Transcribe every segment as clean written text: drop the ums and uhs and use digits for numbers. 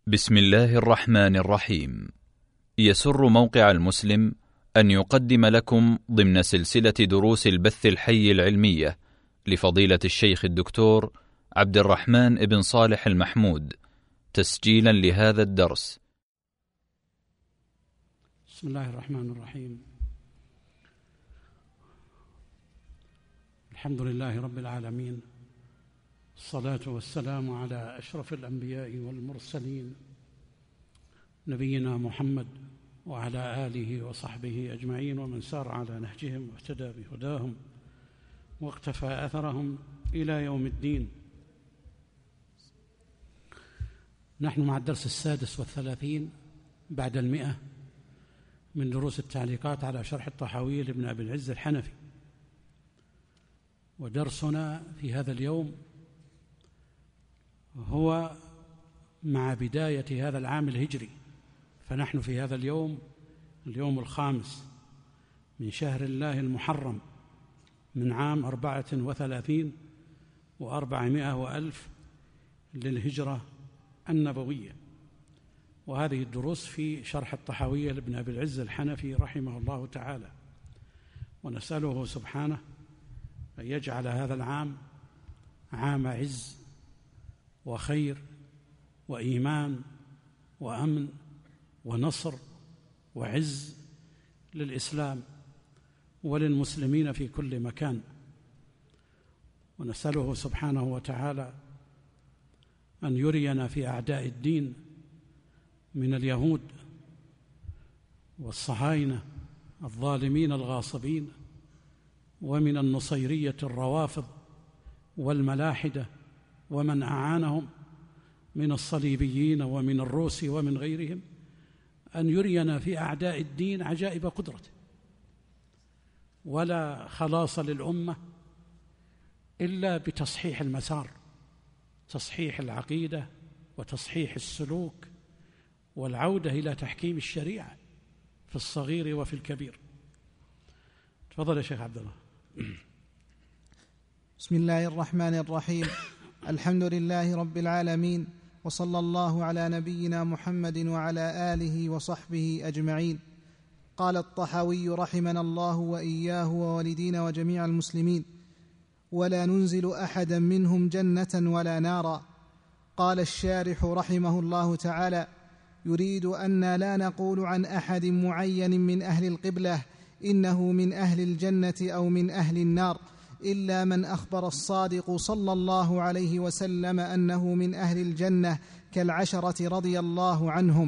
بسم الله الرحمن الرحيم. يسر موقع المسلم أن يقدم لكم ضمن سلسلة دروس البث الحي العلمية لفضيلة الشيخ الدكتور عبد الرحمن بن صالح المحمود تسجيلا لهذا الدرس. بسم الله الرحمن الرحيم. الحمد لله رب العالمين، الصلاة والسلام على أشرف الأنبياء والمرسلين نبينا محمد وعلى آله وصحبه أجمعين ومن سار على نهجهم واهتدى بهداهم واقتفى أثرهم إلى يوم الدين. نحن مع الدرس 36 بعد 100 من دروس التعليقات على شرح الطحاوية لابن أبي العز الحنفي، ودرسنا في هذا اليوم هو مع بداية هذا العام الهجري، فنحن في هذا اليوم الخامس من شهر الله المحرم من عام 34 و400 وألف للهجرة النبوية، وهذه الدروس في شرح الطحاوية لابن أبي العز الحنفي رحمه الله تعالى، ونسأله سبحانه أن يجعل هذا العام عام عز وخير وإيمان وأمن ونصر وعز للإسلام وللمسلمين في كل مكان، ونسأله سبحانه وتعالى أن يرينا في أعداء الدين من اليهود والصهاينة الظالمين الغاصبين، ومن النصيرية الروافض والملاحدة ومن أعانهم من الصليبيين ومن الروس ومن غيرهم، أن يرينا في أعداء الدين عجائب قدرته. ولا خلاص للأمة إلا بتصحيح المسار، تصحيح العقيدة وتصحيح السلوك والعودة إلى تحكيم الشريعة في الصغير وفي الكبير. تفضل يا شيخ عبد الله. بسم الله الرحمن الرحيم. الحمد لله رب العالمين، وصلى الله على نبينا محمد وعلى آله وصحبه أجمعين. قال الطحاوي رحمنا الله وإياه ووالدينا وجميع المسلمين: ولا ننزل أحدا منهم جنة ولا نارا. قال الشارح رحمه الله تعالى: يريد أن لا نقول عن أحد معين من أهل القبلة إنه من أهل الجنة أو من أهل النار، إلا من أخبر الصادق صلى الله عليه وسلم أنه من أهل الجنة كالعشرة رضي الله عنهم.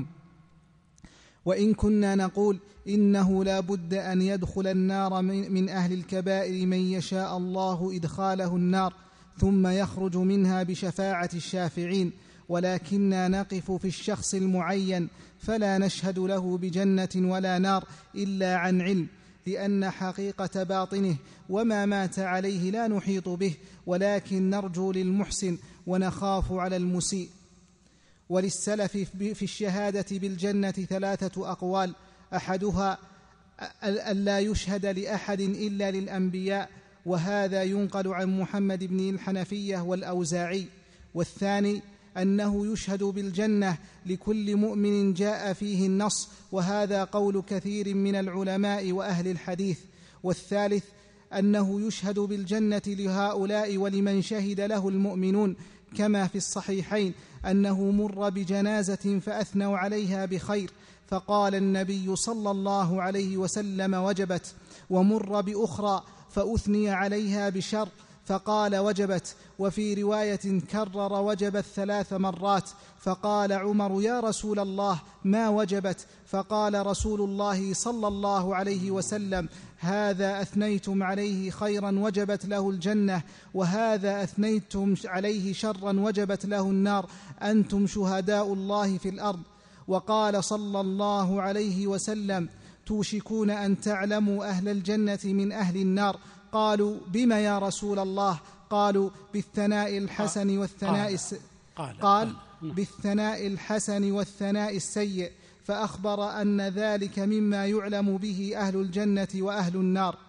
وإن كنا نقول إنه لا بد أن يدخل النار من أهل الكبائر من يشاء الله إدخاله النار ثم يخرج منها بشفاعة الشافعين، ولكننا نقف في الشخص المعين فلا نشهد له بجنة ولا نار إلا عن علم، لأن حقيقة باطنه وما مات عليه لا نحيط به، ولكن نرجو للمحسن ونخاف على المسيء. وللسلف في الشهادة بالجنة 3 أقوال: أحدها ألا يشهد لأحد إلا للأنبياء، وهذا ينقل عن محمد بن الحنفية والأوزاعي. والثاني أنه يشهد بالجنة لكل مؤمن جاء فيه النص، وهذا قول كثير من العلماء وأهل الحديث. والثالث أنه يشهد بالجنة لهؤلاء ولمن شهد له المؤمنون، كما في الصحيحين أنه مر بجنازة فأثنوا عليها بخير فقال النبي صلى الله عليه وسلم وجبت، ومر بأخرى فأثني عليها بشر فقال وجبت. وفي رواية كرر وجبت 3 مرات، فقال عمر: يا رسول الله ما وجبت؟ فقال رسول الله صلى الله عليه وسلم: هذا أثنيتم عليه خيرا وجبت له الجنة، وهذا أثنيتم عليه شرا وجبت له النار، أنتم شهداء الله في الأرض. وقال صلى الله عليه وسلم: توشكون أن تعلموا أهل الجنة من أهل النار. قالوا: بما يا رسول الله؟ قالوا: بالثناء الحسن والثناء قال بالثناء الحسن والثناء السيء، فأخبر أن ذلك مما يعلم به أهل الجنة وأهل النار.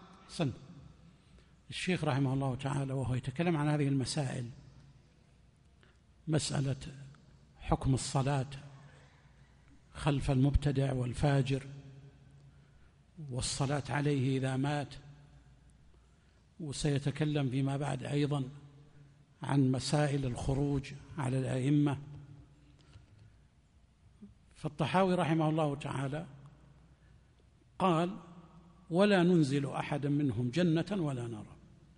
الشيخ رحمه الله تعالى وهو يتكلم عن هذه المسائل، مسألة حكم الصلاة خلف المبتدع والفاجر، والصلاة عليه إذا مات، وسيتكلم فيما بعد أيضا عن مسائل الخروج على الأئمة. فالطحاوي رحمه الله تعالى قال: ولا ننزل أحدا منهم جنة ولا نرى.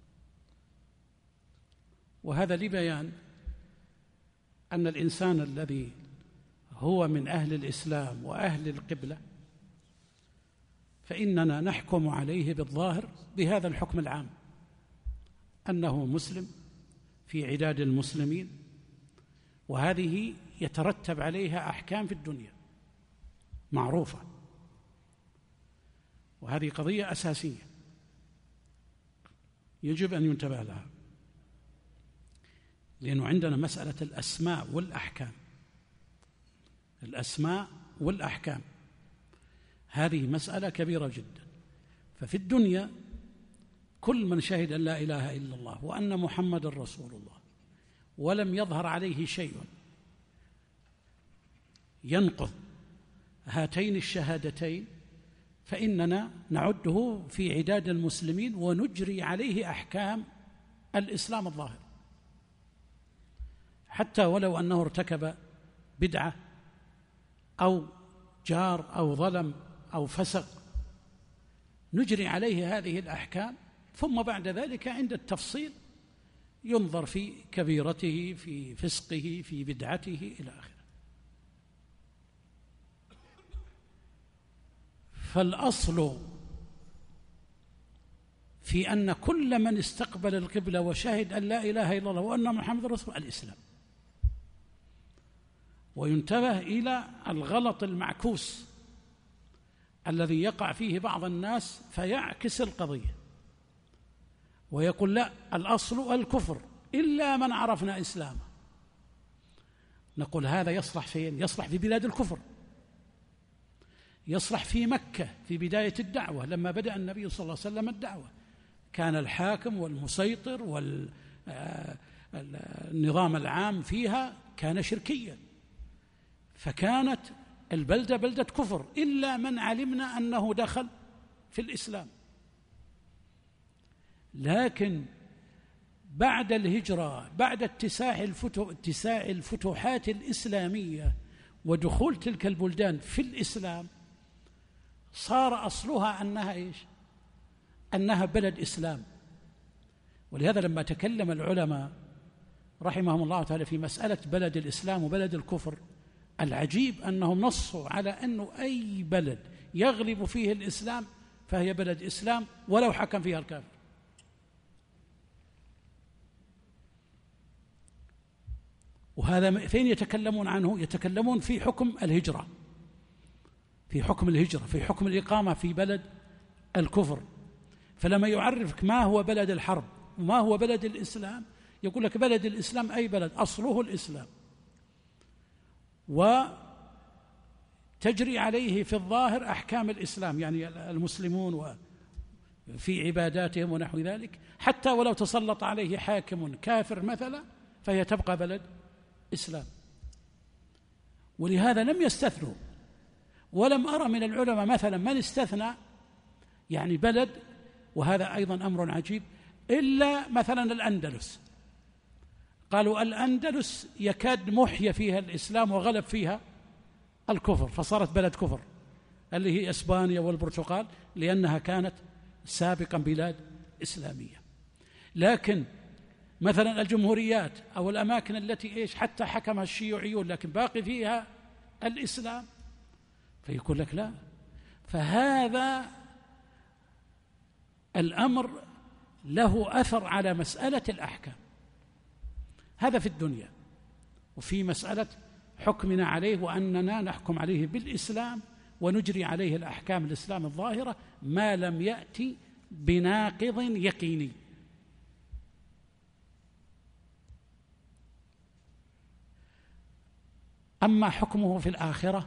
وهذا لبيان أن الإنسان الذي هو من أهل الإسلام وأهل القبلة فإننا نحكم عليه بالظاهر بهذا الحكم العام، أنه مسلم في عداد المسلمين، وهذه يترتب عليها أحكام في الدنيا معروفة، وهذه قضية أساسية يجب أن ينتبه لها، لأنه عندنا مسألة الأسماء والأحكام. الأسماء والأحكام هذه مسألة كبيرة جدا. ففي الدنيا كل من شهد أن لا إله إلا الله وأن محمد رسول الله ولم يظهر عليه شيء ينقض هاتين الشهادتين فإننا نعده في عداد المسلمين ونجري عليه أحكام الإسلام الظاهر، حتى ولو أنه ارتكب بدعة أو جار أو ظلم أو فسق، نجري عليه هذه الأحكام، ثم بعد ذلك عند التفصيل ينظر في كبيرته، في فسقه، في بدعته إلى آخره. فالأصل في أن كل من استقبل القبلة وشهد أن لا إله إلا الله وأن محمد رسول الله الإسلام. وينتبه إلى الغلط المعكوس الذي يقع فيه بعض الناس فيعكس القضية ويقول: لا، الأصل الكفر إلا من عرفنا إسلامه. نقول: هذا يصلح فين؟ يصلح في بلاد الكفر، يصلح في مكة في بداية الدعوة، لما بدأ النبي صلى الله عليه وسلم الدعوة كان الحاكم والمسيطر والنظام العام فيها كان شركيا، فكانت البلدة بلدة كفر إلا من علمنا أنه دخل في الإسلام. لكن بعد الهجرة، بعد اتساع الفتوحات الإسلامية ودخول تلك البلدان في الإسلام، صار أصلها أنها إيش؟ أنها بلد إسلام. ولهذا لما تكلم العلماء رحمهم الله تعالى في مسألة بلد الإسلام وبلد الكفر، العجيب أنهم نصوا على أنه أي بلد يغلب فيه الإسلام فهي بلد إسلام ولو حكم فيها الكافر. وهذا فين يتكلمون عنه؟ يتكلمون في حكم الهجرة، في حكم الهجرة، في حكم الإقامة في بلد الكفر. فلما يعرفك ما هو بلد الحرب وما هو بلد الإسلام، يقول لك بلد الإسلام أي بلد أصله الإسلام وتجري عليه في الظاهر أحكام الإسلام، يعني المسلمون في عباداتهم ونحو ذلك، حتى ولو تسلط عليه حاكم كافر مثلا فهي تبقى بلد إسلام. ولهذا لم يستثنوا، ولم أرى من العلماء مثلا من استثنى يعني بلد، وهذا أيضا أمر عجيب، إلا مثلا الأندلس. قالوا الأندلس يكاد محيا فيها الإسلام وغلب فيها الكفر فصارت بلد كفر، اللي هي إسبانيا والبرتغال، لأنها كانت سابقا بلاد إسلامية. لكن مثلا الجمهوريات أو الأماكن التي إيش حتى حكمها الشيوعيون لكن باقي فيها الإسلام، فيقول لك لا. فهذا الأمر له أثر على مسألة الأحكام، هذا في الدنيا. وفي مسألة حكمنا عليه وأننا نحكم عليه بالإسلام ونجري عليه الأحكام الإسلام الظاهرة ما لم يأتي بناقض يقيني. أما حكمه في الآخرة،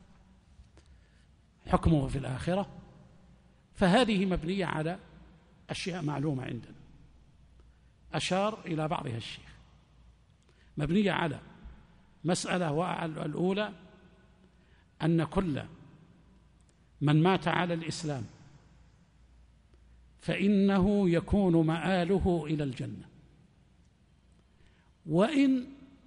حكمه في الآخرة فهذه مبنية على أشياء معلومة عندنا، أشار إلى بعضها الشيخ. مبنية على مسألة الأولى أن كل من مات على الإسلام فإنه يكون مآله إلى الجنة، وإن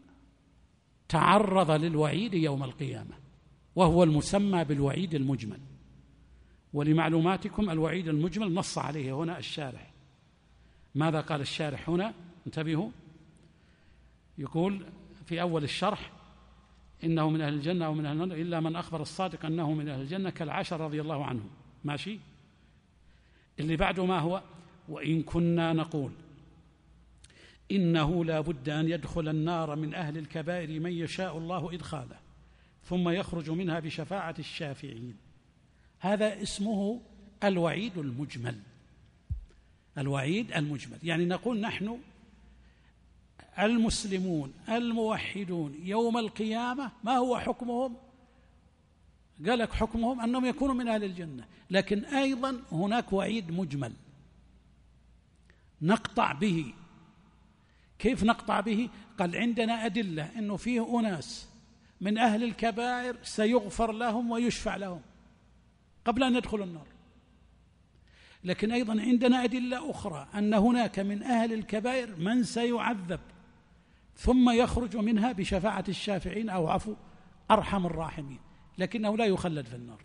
تعرض للوعيد يوم القيامة، وهو المسمى بالوعيد المجمل. ولمعلوماتكم الوعيد المجمل نص عليه هنا الشارح. ماذا قال الشارح هنا؟ انتبهوا، يقول في أول الشرح: إنه من أهل الجنة ومن أهل النار إلا من أخبر الصادق أنه من أهل الجنة كالعشر رضي الله عنهم. ماشي. اللي بعده ما هو؟ وإن كنا نقول إنه لا بد أن يدخل النار من أهل الكبائر من يشاء الله إدخاله ثم يخرج منها بشفاعة الشافعين. هذا اسمه الوعيد المجمل. الوعيد المجمل يعني نقول نحن المسلمون الموحدون يوم القيامة ما هو حكمهم؟ قال لك حكمهم أنهم يكونوا من أهل الجنة، لكن أيضا هناك وعيد مجمل نقطع به. كيف نقطع به؟ قال عندنا أدلة أنه فيه أناس من أهل الكبائر سيغفر لهم ويشفع لهم قبل أن يدخلوا النار، لكن أيضا عندنا أدلة أخرى أن هناك من أهل الكبائر من سيعذب ثم يخرج منها بشفاعة الشافعين أو عفو أرحم الراحمين، لكنه لا يخلد في النار.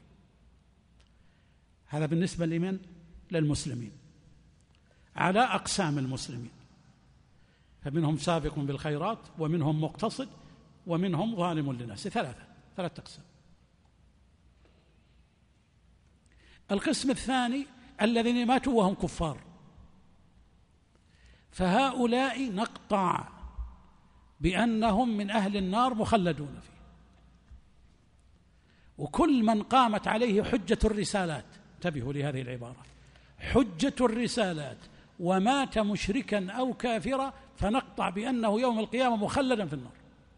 هذا بالنسبة لمن؟ للمسلمين على أقسام المسلمين، فمنهم سابق بالخيرات ومنهم مقتصد ومنهم ظالم لنفسه. ثلاثة أقسام. القسم الثاني الذين ماتوا وهم كفار، فهؤلاء نقطع بأنهم من أهل النار مخلدون فيه. وكل من قامت عليه حجة الرسالات، انتبهوا لهذه العبارة، حجة الرسالات، ومات مشركا أو كافرا، فنقطع بأنه يوم القيامة مخلدا في النار،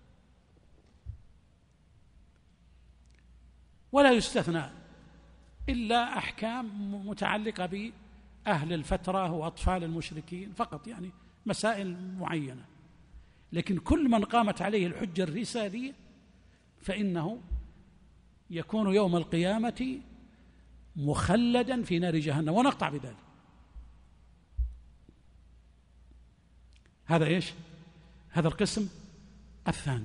ولا يستثنى إلا أحكام متعلقة بأهل الفترة وأطفال المشركين فقط، يعني مسائل معينة. لكن كل من قامت عليه الحجة الرسالية فإنه يكون يوم القيامة مخلدا في نار جهنم، ونقطع بذلك. هذا إيش؟ هذا القسم الثاني.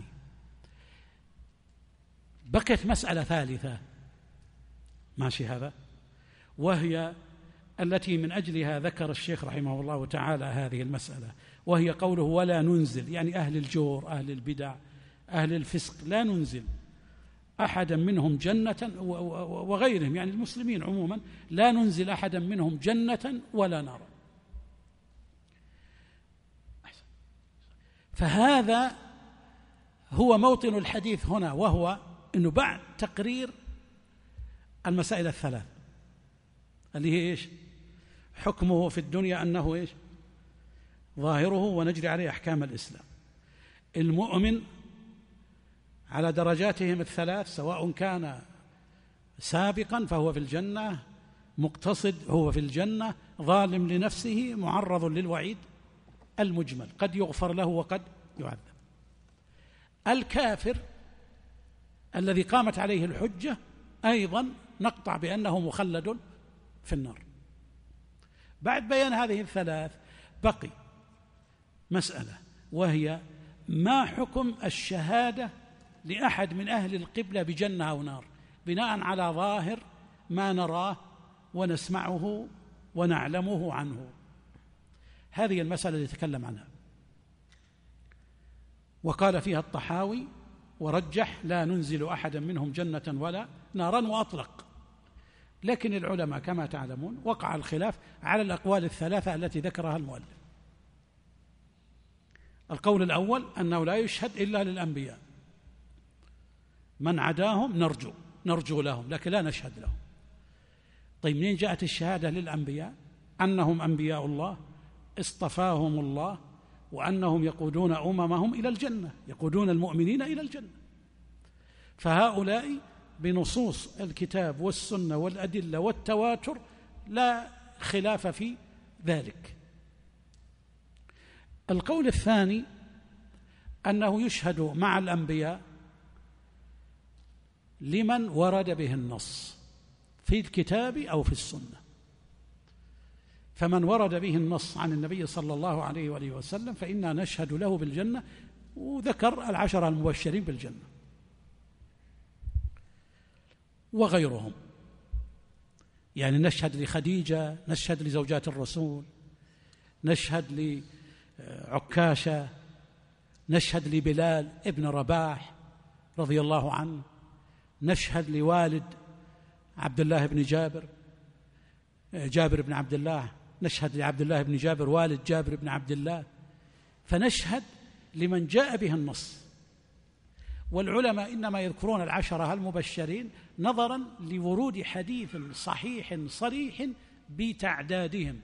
بقيت مسألة ثالثة، ماشي هذا، وهي التي من أجلها ذكر الشيخ رحمه الله تعالى هذه المسألة، وهي قوله ولا ننزل، يعني أهل الجور، أهل البدع، أهل الفسق، لا ننزل أحدا منهم جنة، وغيرهم يعني المسلمين عموما، لا ننزل أحدا منهم جنة ولا نارا. فهذا هو موطن الحديث هنا، وهو أنه بعد تقرير المسائل الثلاث اللي هي إيش؟ حكمه في الدنيا أنه إيش؟ ظاهره ونجري عليه أحكام الإسلام. المؤمن على درجاتهم الثلاث، سواء كان سابقا فهو في الجنة، مقتصد هو في الجنة، ظالم لنفسه معرض للوعيد المجمل، قد يغفر له وقد يعذب. الكافر الذي قامت عليه الحجة أيضا نقطع بأنه مخلد في النار. بعد بيان هذه الثلاث بقي مسألة، وهي ما حكم الشهادة لأحد من أهل القبلة بجنة أو نار بناء على ظاهر ما نراه ونسمعه ونعلمه عنه. هذه المسألة اللي يتكلم عنها، وقال فيها الطحاوي ورجح لا ننزل أحدا منهم جنة ولا نارا، وأطلق. لكن العلماء كما تعلمون وقع الخلاف على الأقوال الثلاثة التي ذكرها المؤلف. القول الأول أنه لا يشهد إلا للأنبياء، من عداهم نرجو لهم لكن لا نشهد لهم. طيب منين جاءت الشهادة للأنبياء؟ أنهم أنبياء الله اصطفاهم الله، وأنهم يقودون أممهم إلى الجنة، يقودون المؤمنين إلى الجنة. فهؤلاء بنصوص الكتاب والسنة والأدلة والتواتر لا خلاف في ذلك. القول الثاني أنه يشهد مع الأنبياء لمن ورد به النص في الكتاب أو في السنة. فمن ورد به النص عن النبي صلى الله عليه وآله وسلم فإنا نشهد له بالجنة، وذكر 10 المبشرين بالجنة وغيرهم، يعني نشهد لخديجة، نشهد لزوجات الرسول، نشهد لعكاشة، نشهد لبلال ابن رباح رضي الله عنه، نشهد لوالد عبد الله بن جابر بن عبد الله، نشهد لعبد الله بن جابر والد جابر بن عبد الله، فنشهد لمن جاء به النص. والعلماء إنما يذكرون 10 المبشرين نظرا لورود حديث صحيح صريح بتعدادهم،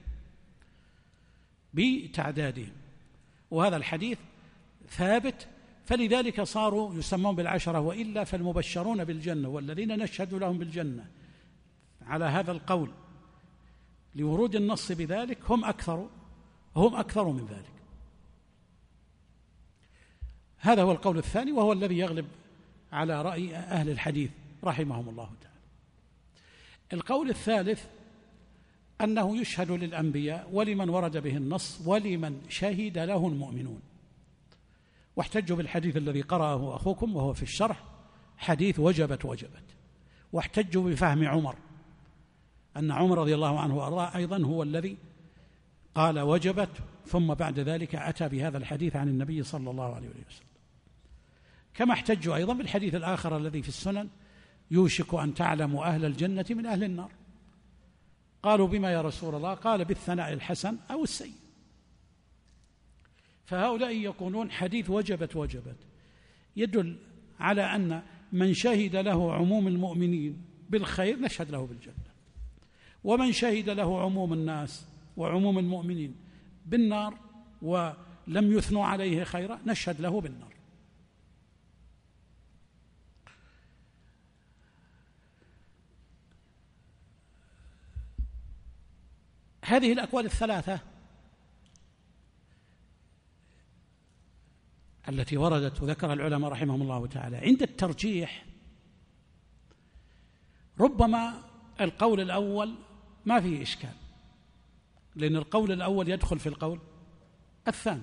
وهذا الحديث ثابت، فلذلك صاروا يسمون بالعشرة، وإلا فالمبشرون بالجنة والذين نشهد لهم بالجنة على هذا القول لورود النص بذلك هم أكثر من ذلك. هذا هو القول الثاني، وهو الذي يغلب على رأي أهل الحديث رحمهم الله تعالى. القول الثالث أنه يشهد للأنبياء ولمن ورد به النص ولمن شهد له المؤمنون، واحتجوا بالحديث الذي قرأه أخوكم وهو في الشرح حديث وجبت، واحتجوا بفهم عمر، أن عمر رضي الله عنه وأرضاه أيضا هو الذي قال وجبت، ثم بعد ذلك أتى بهذا الحديث عن النبي صلى الله عليه وسلم. كما احتجوا أيضا بالحديث الآخر الذي في السنن يوشك أن تعلموا أهل الجنة من أهل النار، قالوا بما يا رسول الله؟ قال بالثناء الحسن أو السيء. فهؤلاء يقولون حديث وجبت يدل على أن من شهد له عموم المؤمنين بالخير نشهد له بالجنة، ومن شهد له عموم الناس وعموم المؤمنين بالنار ولم يثنوا عليه خيرا نشهد له بالنار. هذه الأقوال الثلاثة التي وردت وذكر العلماء رحمهم الله تعالى، عند الترجيح ربما القول الأول ما فيه إشكال، لأن القول الأول يدخل في القول الثاني،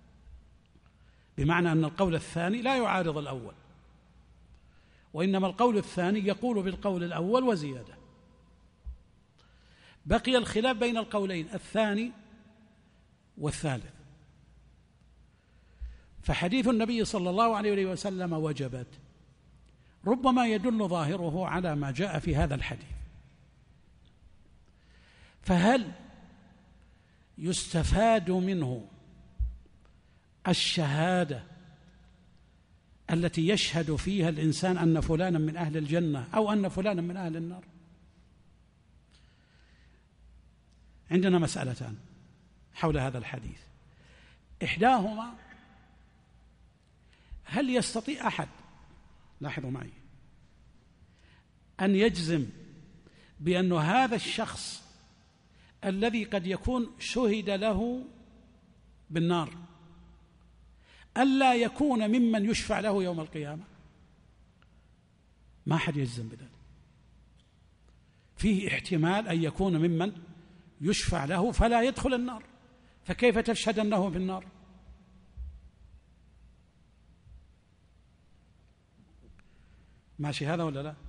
بمعنى أن القول الثاني لا يعارض الأول، وإنما القول الثاني يقول بالقول الأول وزيادة. بقي الخلاف بين القولين الثاني والثالث. فحديث النبي صلى الله عليه وسلم وجبت ربما يدل ظاهره على ما جاء في هذا الحديث، فهل يستفاد منه الشهادة التي يشهد فيها الإنسان أن فلانا من أهل الجنة أو أن فلانا من أهل النار؟ عندنا مسألتان حول هذا الحديث، إحداهما هل يستطيع أحد، لاحظوا معي، أن يجزم بأن هذا الشخص الذي قد يكون شهد له بالنار ألا يكون ممن يشفع له يوم القيامة؟ ما أحد يجزم بذلك، فيه احتمال أن يكون ممن يشفع له فلا يدخل النار، فكيف تشهد أنه في النار؟ ماشي هذا ولا لا؟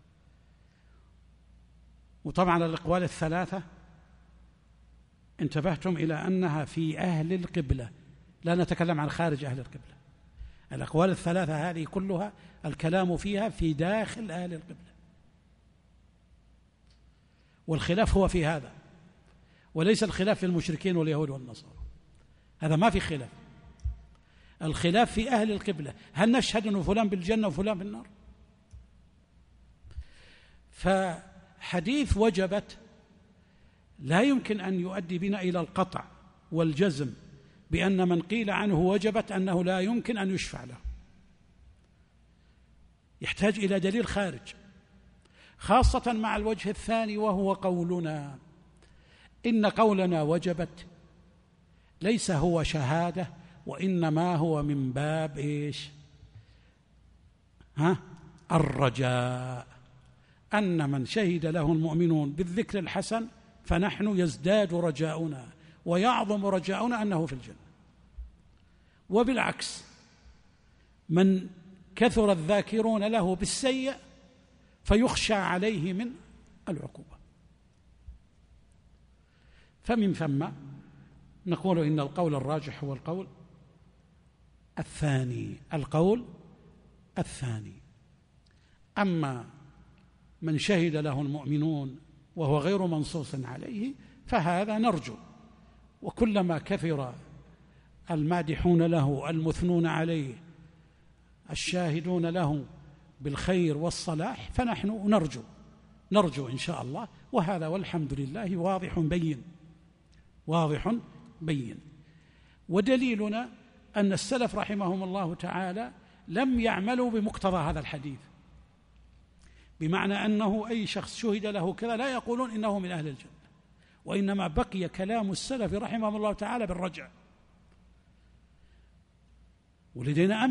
وطبعا الأقوال الثلاثة انتبهتم إلى أنها في أهل القبلة، لا نتكلم عن خارج أهل القبلة. الأقوال الثلاثة هذه كلها الكلام فيها في داخل أهل القبلة، والخلاف هو في هذا، وليس الخلاف في المشركين واليهود والنصارى، هذا ما في خلاف. الخلاف في أهل القبلة، هل نشهد أن فلان بالجنة وفلان بالنار؟ فحديث وجبت لا يمكن أن يؤدي بنا إلى القطع والجزم بأن من قيل عنه وجبت أنه لا يمكن أن يشفع له، يحتاج إلى دليل خارج، خاصة مع الوجه الثاني وهو قولنا إن قولنا وجبت ليس هو شهادة، وإنما هو من باب إيش؟ الرجاء، أن من شهد له المؤمنون بالذكر الحسن فنحن يزداد رجاؤنا ويعظم رجاؤنا أنه في الجنة. وبالعكس، من كثر الذاكرون له بالسيء فيخشى عليه من العقوبة. فمن ثم نقول إن القول الراجح هو القول الثاني. أما من شهد له المؤمنون وهو غير منصوص عليه فهذا نرجو، وكلما كثر المادحون له المثنون عليه الشاهدون له بالخير والصلاح فنحن نرجو إن شاء الله، وهذا والحمد لله واضح بين. ودليلنا أن السلف رحمهم الله تعالى لم يعملوا بمقتضى هذا الحديث، بمعنى أنه أي شخص شهد له كذا لا يقولون إنه من أهل الجنة، وإنما بقي كلام السلف رحمهم الله تعالى بالرجع. ولدينا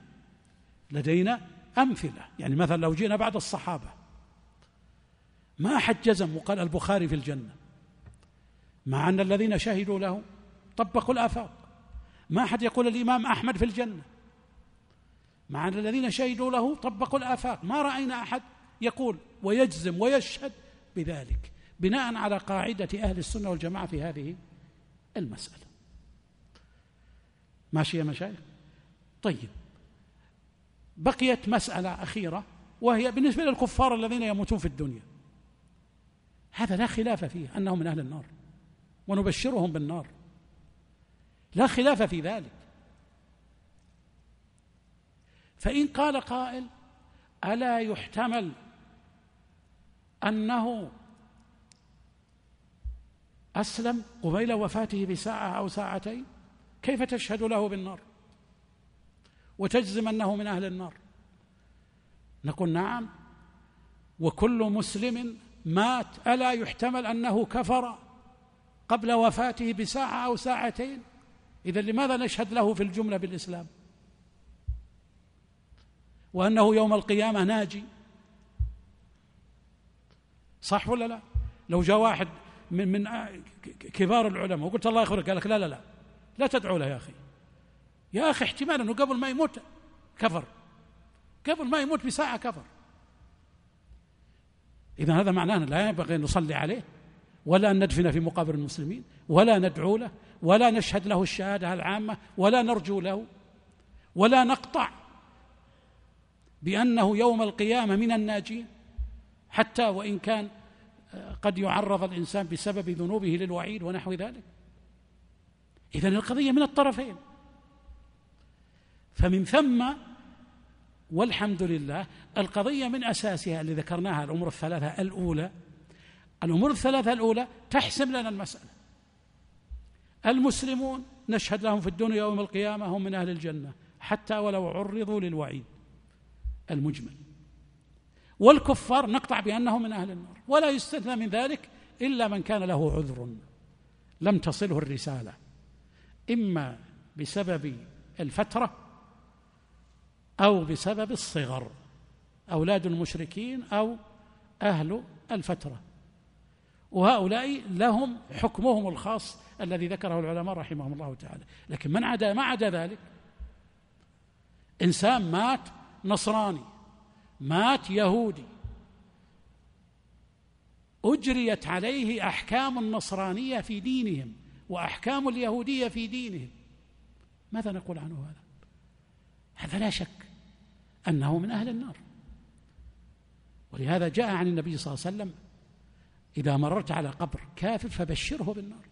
أمثلة، يعني مثلا لو جينا بعد الصحابة ما أحد جزم وقال البخاري في الجنة، مع أن الذين شهدوا له طبقوا الآفاق. ما أحد يقول الإمام أحمد في الجنة، مع أن الذين شهدوا له طبقوا الآفاق. ما رأينا أحد يقول ويجزم ويشهد بذلك، بناء على قاعدة أهل السنة والجماعة في هذه المسألة. ماشي يا مشايخ؟ طيب، بقيت مسألة أخيرة، وهي بالنسبة للكفار الذين يموتون في الدنيا، هذا لا خلاف فيه أنهم من أهل النار ونبشرهم بالنار، لا خلاف في ذلك. فإن قال قائل ألا يحتمل أنه أسلم قبيل وفاته بساعة أو ساعتين، كيف تشهد له بالنار وتجزم أنه من أهل النار؟ نقول نعم، وكل مسلم مات ألا يحتمل أنه كفر قبل وفاته بساعة أو ساعتين؟ إذن لماذا نشهد له في الجملة بالإسلام وأنه يوم القيامة ناجي؟ صح ولا لا؟ لو جاء واحد من كبار العلماء وقلت الله يخبرك، قال لك لا تدعو له يا أخي احتمال أنه قبل ما يموت كفر، قبل ما يموت بساعة كفر. إذن هذا معناه لا ينبغي أن نصلي عليه ولا أن ندفن في مقابر المسلمين ولا ندعو له ولا نشهد له الشهادة العامة ولا نرجو له ولا نقطع بأنه يوم القيامة من الناجين، حتى وإن كان قد يعرض الإنسان بسبب ذنوبه للوعيد ونحو ذلك. إذن القضية من الطرفين. فمن ثم والحمد لله القضية من أساسها اللي ذكرناها الأمور الثلاثة الأولى تحسم لنا المسألة. المسلمون نشهد لهم في الدنيا يوم القيامة هم من أهل الجنة حتى ولو عرضوا للوعيد المجمل، والكفار نقطع بأنهم من أهل النار، ولا يستثنى من ذلك إلا من كان له عذر لم تصله الرسالة، إما بسبب الفترة أو بسبب الصغر، أولاد المشركين أو أهل الفترة، وهؤلاء لهم حكمهم الخاص الذي ذكره العلماء رحمهم الله تعالى. لكن ما عدا ذلك، إنسان مات نصراني، مات يهودي، أجريت عليه أحكام النصرانية في دينهم وأحكام اليهودية في دينهم، ماذا نقول عنه هذا لا شك أنه من أهل النار. ولهذا جاء عن النبي صلى الله عليه وسلم إذا مررت على قبر كافر فبشره بالنار،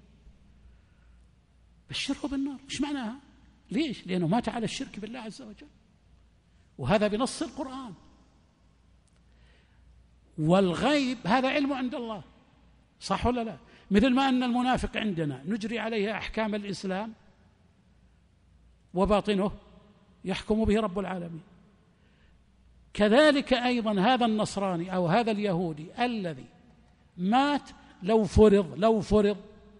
بشره بالنار. إيش معناها؟ ليش؟ لأنه مات على الشرك بالله عز وجل، وهذا بنص القرآن. والغيب هذا علم عند الله، صح ولا لا؟ مثل ما أن المنافق عندنا نجري عليه أحكام الإسلام وباطنه يحكم به رب العالمين، كذلك أيضا هذا النصراني أو هذا اليهودي الذي مات لو فرض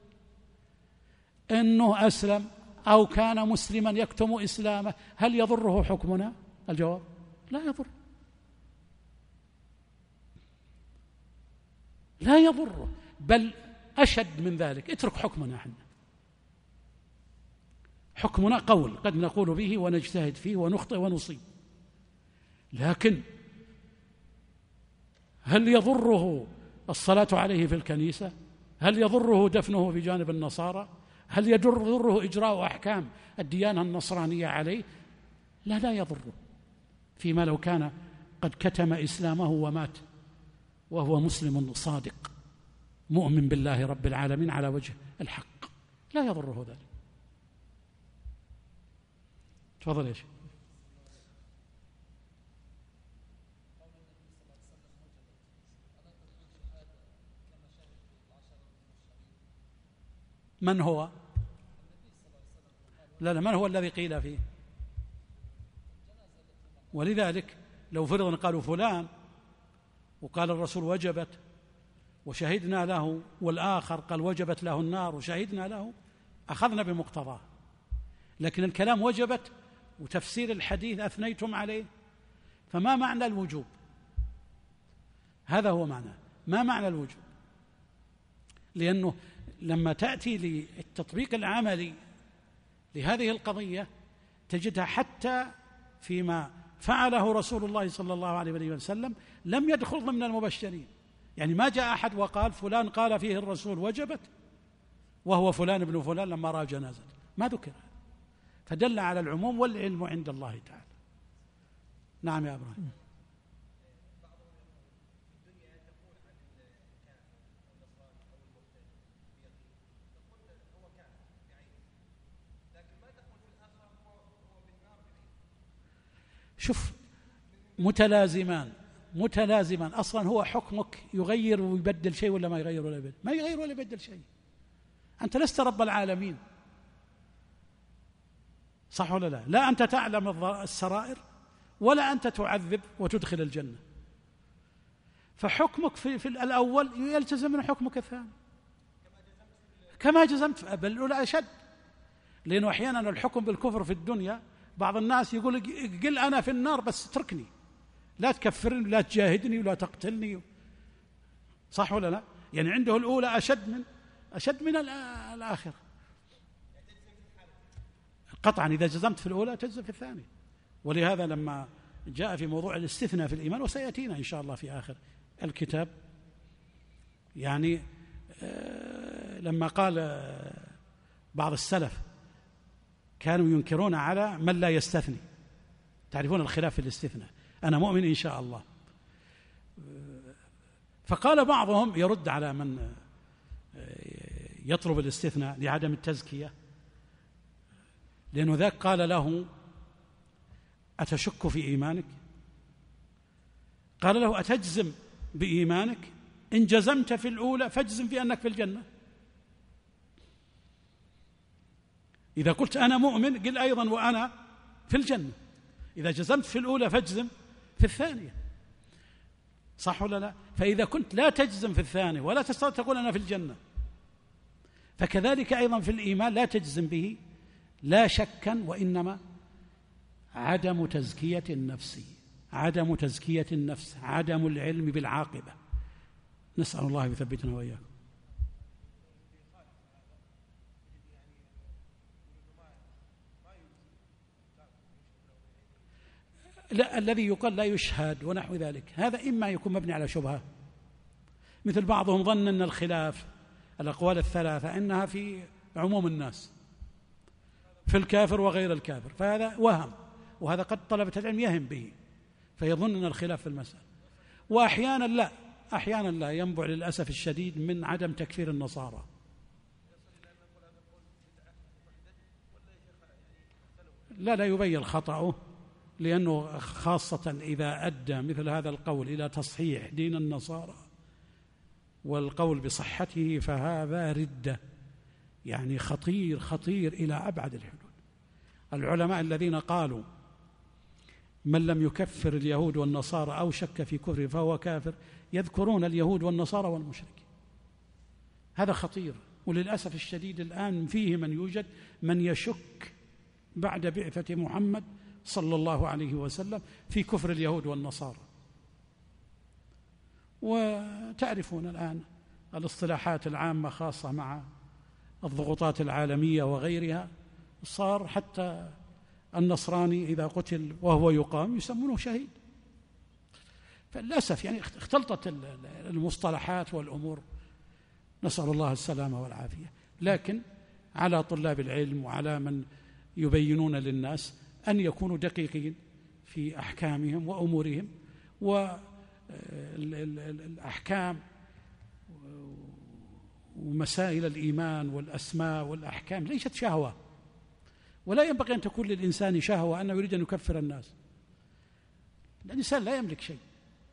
أنه أسلم أو كان مسلما يكتم إسلامه، هل يضره حكمنا؟ الجواب لا يضر. لا يضره، بل أشد من ذلك. اترك حكمنا احنا، حكمنا قول قد نقول به ونجتهد فيه ونخطئ ونصيب، لكن هل يضره الصلاة عليه في الكنيسة؟ هل يضره دفنه في جانب النصارى؟ هل يضره إجراء أحكام الديانة النصرانية عليه؟ لا يضره، فيما لو كان قد كتم إسلامه ومات وهو مسلم صادق مؤمن بالله رب العالمين على وجه الحق، لا يضره ذلك. تفضل يا شيخ. من هو؟ لا من هو الذي قيل فيه؟ ولذلك لو فرض قالوا فلان وقال الرسول وجبت وشهدنا له، والآخر قال وجبت له النار وشهدنا له، أخذنا بمقتضاه. لكن الكلام وجبت وتفسير الحديث أثنيتم عليه، فما معنى الوجوب؟ هذا هو معنى، ما معنى الوجوب؟ لأنه لما تأتي للتطبيق العملي لهذه القضية تجدها حتى فيما فعله رسول الله صلى الله عليه وسلم لم يدخل ضمن المبشرين. يعني ما جاء أحد وقال فلان قال فيه الرسول وجبت وهو فلان ابن فلان لما رأى جنازة، ما ذكر، فدل على العموم والعلم عند الله تعالى. نعم يا إبراهيم. شوف، متلازمان أصلا. هو حكمك يغير ويبدل شيء ولا ما يغير ولا يبدل؟ ما يغير ولا يبدل شيء. أنت لست رب العالمين، صح ولا لا؟ لا أنت تعلم السرائر ولا أنت تعذب وتدخل الجنة، فحكمك في الأول يلتزم من حكمك الثاني كما جزمت، بل الأولى أشد. لأنه أحيانا الحكم بالكفر في الدنيا بعض الناس يقول قل أنا في النار بس اتركني، لا تكفرني ولا تجاهدني ولا تقتلني، صح ولا لا؟ يعني عنده الأولى أشد من الآخرة. قطعا إذا جزمت في الأولى تجزم في الثانية. ولهذا لما جاء في موضوع الاستثناء في الإيمان، وسيأتينا إن شاء الله في آخر الكتاب، يعني لما قال بعض السلف كانوا ينكرون على من لا يستثني، تعرفون الخلاف في الاستثناء، أنا مؤمن إن شاء الله، فقال بعضهم يرد على من يطلب الاستثناء لعدم التزكية، لأنه ذاك قال له أتشك في إيمانك؟ قال له أتجزم بإيمانك؟ إن جزمت في الأولى فاجزم في أنك في الجنة. إذا قلت أنا مؤمن قل أيضا وأنا في الجنة. إذا جزمت في الأولى فاجزم في الثانية، صح ولا لا؟ فإذا كنت لا تجزم في الثانية ولا تستطيع تقول أنا في الجنة، فكذلك أيضا في الإيمان لا تجزم به لا شكا، وإنما عدم تزكية النفس، عدم العلم بالعاقبة. نسأل الله يثبتنا وإياكم. لا، الذي يقال لا يشهد ونحو ذلك هذا إما يكون مبني على شبهة، مثل بعضهم ظن أن الخلاف الأقوال الثلاثة أنها في عموم الناس، في الكافر وغير الكافر، فهذا وهم، وهذا قد طلبة العلم يهم به فيظن أن الخلاف في المسألة. وأحيانا لا ينبع للأسف الشديد من عدم تكفير النصارى. لا يبين خطأه، لأنه خاصة إذا أدى مثل هذا القول إلى تصحيح دين النصارى والقول بصحته فهذا ردة، يعني خطير إلى أبعد الحدود. العلماء الذين قالوا من لم يكفر اليهود والنصارى أو شك في كفره فهو كافر يذكرون اليهود والنصارى والمشركين، هذا خطير. وللأسف الشديد الآن فيه من يوجد من يشك بعد بعثة محمد صلى الله عليه وسلم في كفر اليهود والنصارى. وتعرفون الآن الاصطلاحات العامة خاصة مع الضغوطات العالمية وغيرها، صار حتى النصراني إذا قتل وهو يقام يسمونه شهيد. فللأسف يعني اختلطت المصطلحات والأمور، نسأل الله السلامة والعافية. لكن على طلاب العلم وعلى من يبينون للناس أن يكونوا دقيقين في أحكامهم وأمورهم، والأحكام ومسائل الإيمان والأسماء والأحكام ليست شهوة، ولا ينبغي أن تكون للإنسان شهوة أنه يريد أن يكفر الناس. الإنسان لا يملك شيء،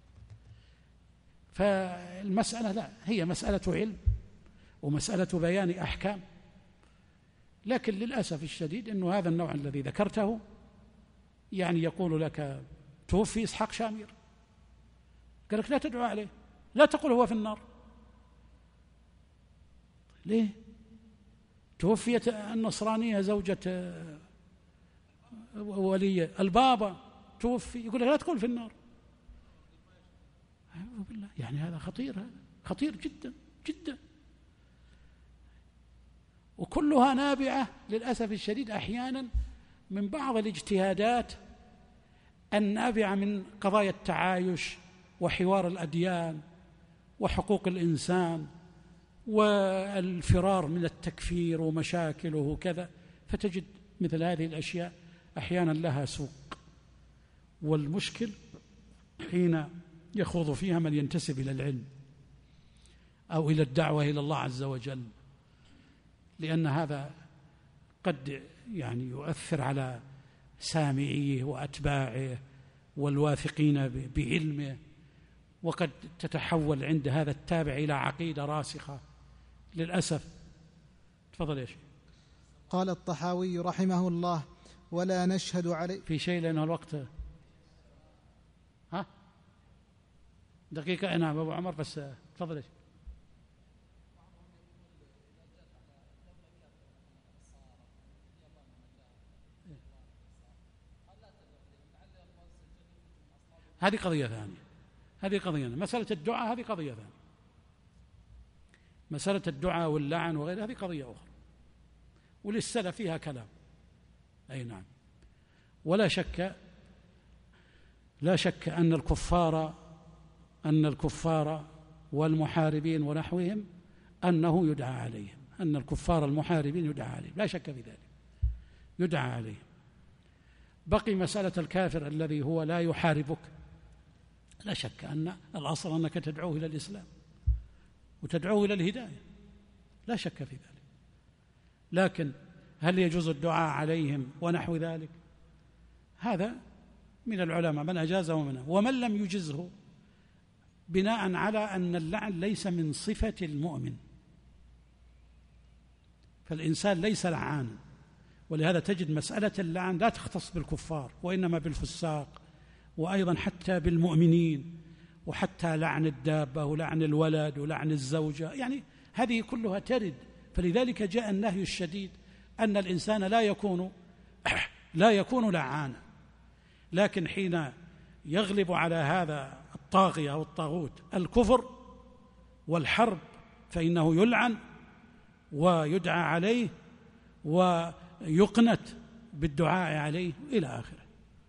فالمسألة لا، هي مسألة علم ومسألة بيان أحكام. لكن للأسف الشديد أنه هذا النوع الذي ذكرته يعني يقول لك توفي إسحاق شامير، قال لك لا تدعو عليه، لا تقول هو في النار. ليه؟ توفيت النصرانية زوجة ولي البابا توفي، يقول لك لا تقول في النار. يعني هذا خطير، هذا خطير جدا جدا. وكلها نابعة للأسف الشديد أحيانا من بعض الاجتهادات النابعة من قضايا التعايش وحوار الأديان وحقوق الإنسان والفرار من التكفير ومشاكله كذا، فتجد مثل هذه الأشياء أحيانا لها سوق. والمشكل حين يخوض فيها من ينتسب إلى العلم أو إلى الدعوة إلى الله عز وجل، لأن هذا قد يعني يؤثر على سامعيه وأتباعه والواثقين بعلمه، وقد تتحول عند هذا التابع إلى عقيدة راسخة للأسف. تفضل يا شيخ. قال الطحاوي رحمه الله: ولا نشهد عليه في شيء لأنه الوقت دقيقة. أنا أبو عمر بس تفضل يا شيخ. هذه قضية ثانية، هذه قضية ثانية. مسألة الدعاء هذه قضية ثانية، مسألة الدعاء واللعن وغيرها هذه قضية أخرى، وللسلف فيها كلام. أي نعم. ولا شك أن الكفار والمحاربين ونحوهم أنه يدعى عليهم، أن الكفار المحاربين يدعى عليهم، لا شك في ذلك، يدعى عليهم. بقي مسألة الكافر الذي هو لا يحاربك، لا شك أن الأصل أنك تدعوه إلى الإسلام وتدعوه إلى الهداية، لا شك في ذلك. لكن هل يجوز الدعاء عليهم ونحو ذلك؟ هذا من العلماء من أجازه ومن لم يجزه، بناء على أن اللعن ليس من صفة المؤمن، فالإنسان ليس لعانا. ولهذا تجد مسألة اللعن لا تختص بالكفار وإنما بالفساق، وأيضا حتى بالمؤمنين، وحتى لعن الدابة ولعن الولد ولعن الزوجة، يعني هذه كلها ترد. فلذلك جاء النهي الشديد أن الإنسان لا يكون لعانا. لكن حين يغلب على هذا الطاغية أو الطاغوت الكفر والحرب فإنه يلعن ويدعى عليه ويقنت بالدعاء عليه إلى آخره.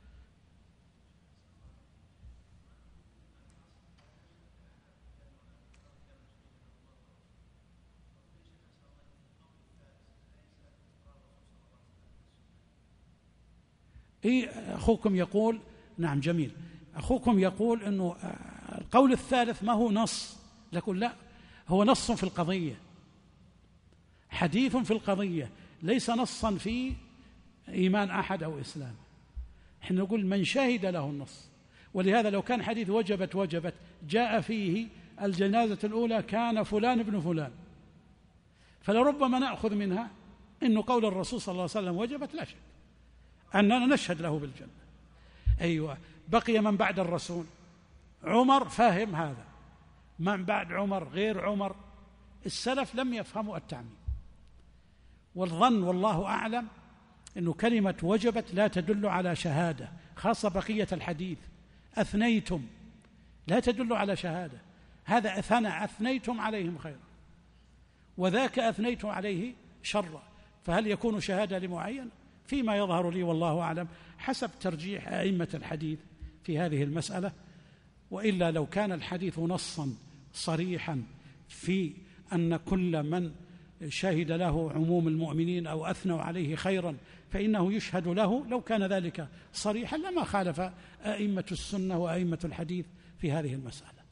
أخوكم يقول نعم جميل، أخوكم يقول أنه القول الثالث ما هو نص، لكن لا، هو نص في القضية، حديث في القضية، ليس نصا في إيمان أحد أو إسلام. نحن نقول من شهد له النص. ولهذا لو كان حديث وجبت جاء فيه الجنازة الأولى كان فلان ابن فلان، فلربما نأخذ منها إنه قول الرسول صلى الله عليه وسلم وجبت، لا شك أننا نشهد له بالجنة. أيوة. بقي من بعد الرسول، عمر فاهم هذا، من بعد عمر غير عمر، السلف لم يفهموا التعميم. والظن والله أعلم أنه كلمة وجبت لا تدل على شهادة، خاصة بقية الحديث أثنيتم لا تدل على شهادة. هذا أثنيتم عليهم خيرا، وذاك أثنيتم عليه شرا، فهل يكون شهادة لمعين؟ فيما يظهر لي والله أعلم حسب ترجيح أئمة الحديث في هذه المسألة. وإلا لو كان الحديث نصا صريحا في أن كل من شهد له عموم المؤمنين أو أثنوا عليه خيرا فإنه يشهد له، لو كان ذلك صريحا لما خالف أئمة السنة وأئمة الحديث في هذه المسألة.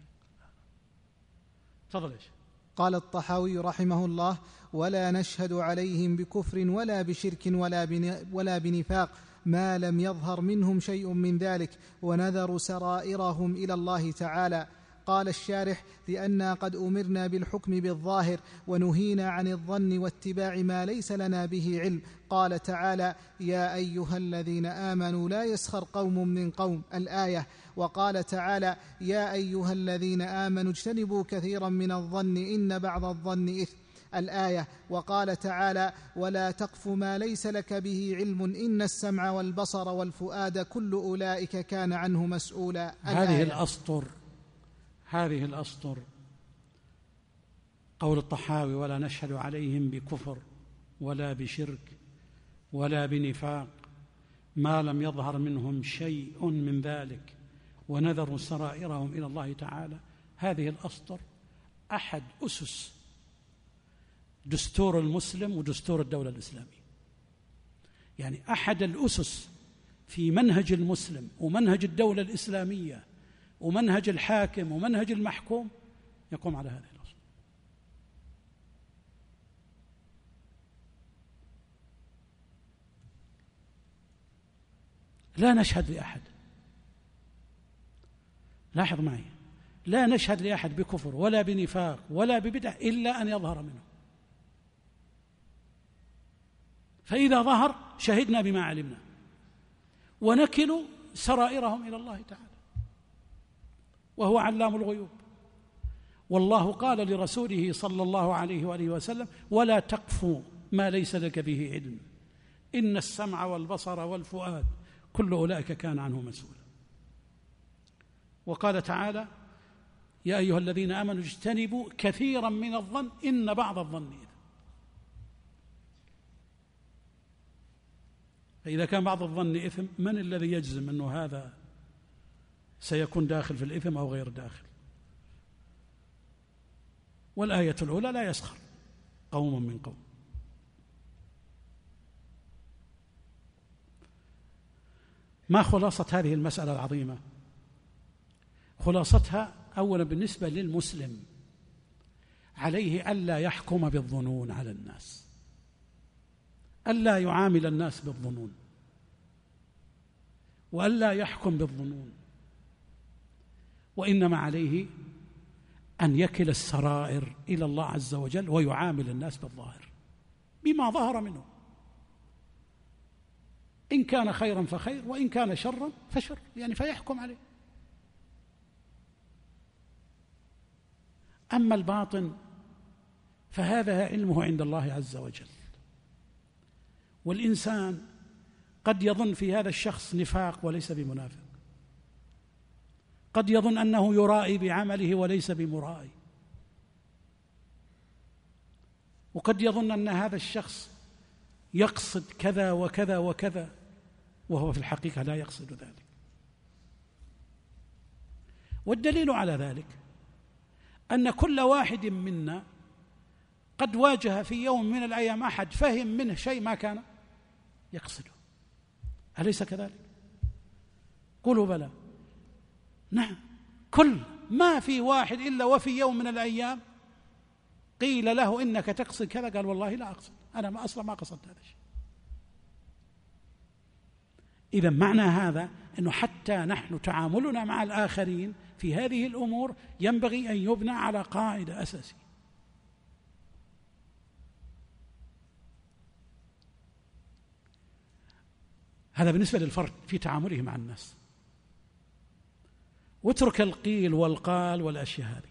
تفضل. قال الطحاوي رحمه الله: ولا نشهد عليهم بكفر ولا بشرك ولا بنفاق ما لم يظهر منهم شيء من ذلك، ونذر سرائرهم إلى الله تعالى. قال الشارح: لأننا قد أمرنا بالحكم بالظاهر ونهينا عن الظن واتباع ما ليس لنا به علم. قال تعالى: يا أيها الذين آمنوا لا يسخر قوم من قوم، الآية. وقال تعالى: يا أيها الذين آمنوا اجتنبوا كثيرا من الظن إن بعض الظن إثم، الآية. وقال تعالى: ولا تقف ما ليس لك به علم إن السمع والبصر والفؤاد كل أولئك كان عنه مسؤولا، الآية. هذه الأسطر قول الطحاوي: ولا نشهد عليهم بكفر ولا بشرك ولا بنفاق ما لم يظهر منهم شيء من ذلك ونذر سرائرهم إلى الله تعالى. هذه الأسطر أحد أسس دستور المسلم ودستور الدولة الإسلامية، يعني أحد الأسس في منهج المسلم ومنهج الدولة الإسلامية ومنهج الحاكم ومنهج المحكوم يقوم على هذه الأصول. لا نشهد لأحد، لاحظ معي، لا نشهد لأحد بكفر ولا بنفاق ولا ببدع إلا أن يظهر منه، فإذا ظهر شهدنا بما علمنا ونكل سرائرهم إلى الله تعالى، وهو علام الغيوب. والله قال لرسوله صلى الله عليه وآله وسلم: ولا تقف ما ليس لك به علم إن السمع والبصر والفؤاد كل أولئك كان عنه مسؤولا. وقال تعالى: يا أيها الذين آمنوا اجتنبوا كثيرا من الظن إن بعض الظن إثم. فإذا كان بعض الظن إثم، من الذي يجزم أنه هذا سيكون داخل في الإثم أو غير داخل؟ والآية الأولى: لا يسخر قوم من قوم. ما خلاصة هذه المسألة العظيمة؟ خلاصتها أولا بالنسبة للمسلم عليه ألا يحكم بالظنون على الناس، ألا يعامل الناس بالظنون، وألا يحكم بالظنون، وإنما عليه أن يكل السرائر إلى الله عز وجل ويعامل الناس بالظاهر بما ظهر منه، إن كان خيرا فخير وإن كان شرا فشر، يعني فيحكم عليه. أما الباطن فهذا علمه عند الله عز وجل، والإنسان قد يظن في هذا الشخص نفاق وليس بمنافق، قد يظن أنه يرائي بعمله وليس بمرائي، وقد يظن أن هذا الشخص يقصد كذا وكذا وكذا وهو في الحقيقة لا يقصد ذلك. والدليل على ذلك أن كل واحد منا قد واجه في يوم من الأيام أحد فهم منه شيء ما كان يقصده، أليس كذلك؟ قولوا بلى. نعم، كل ما في واحد إلا وفي يوم من الأيام قيل له إنك تقصد كذا، قال والله لا أقصد، أنا أصلا ما قصدت هذا الشيء. إذا معنى هذا أنه حتى نحن تعاملنا مع الآخرين في هذه الأمور ينبغي أن يبنى على قاعدة أساسية. هذا بالنسبة للفرد في تعامله مع الناس، واترك القيل والقال والأشياء هذه.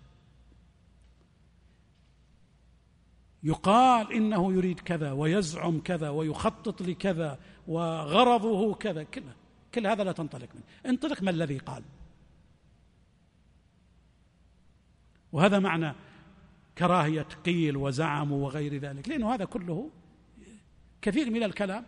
يقال إنه يريد كذا ويزعم كذا ويخطط لكذا وغرضه كذا، كل هذا لا تنطلق منه، انطلق من الذي قال. وهذا معنى كراهية قيل وزعم وغير ذلك، لأنه هذا كله كثير من الكلام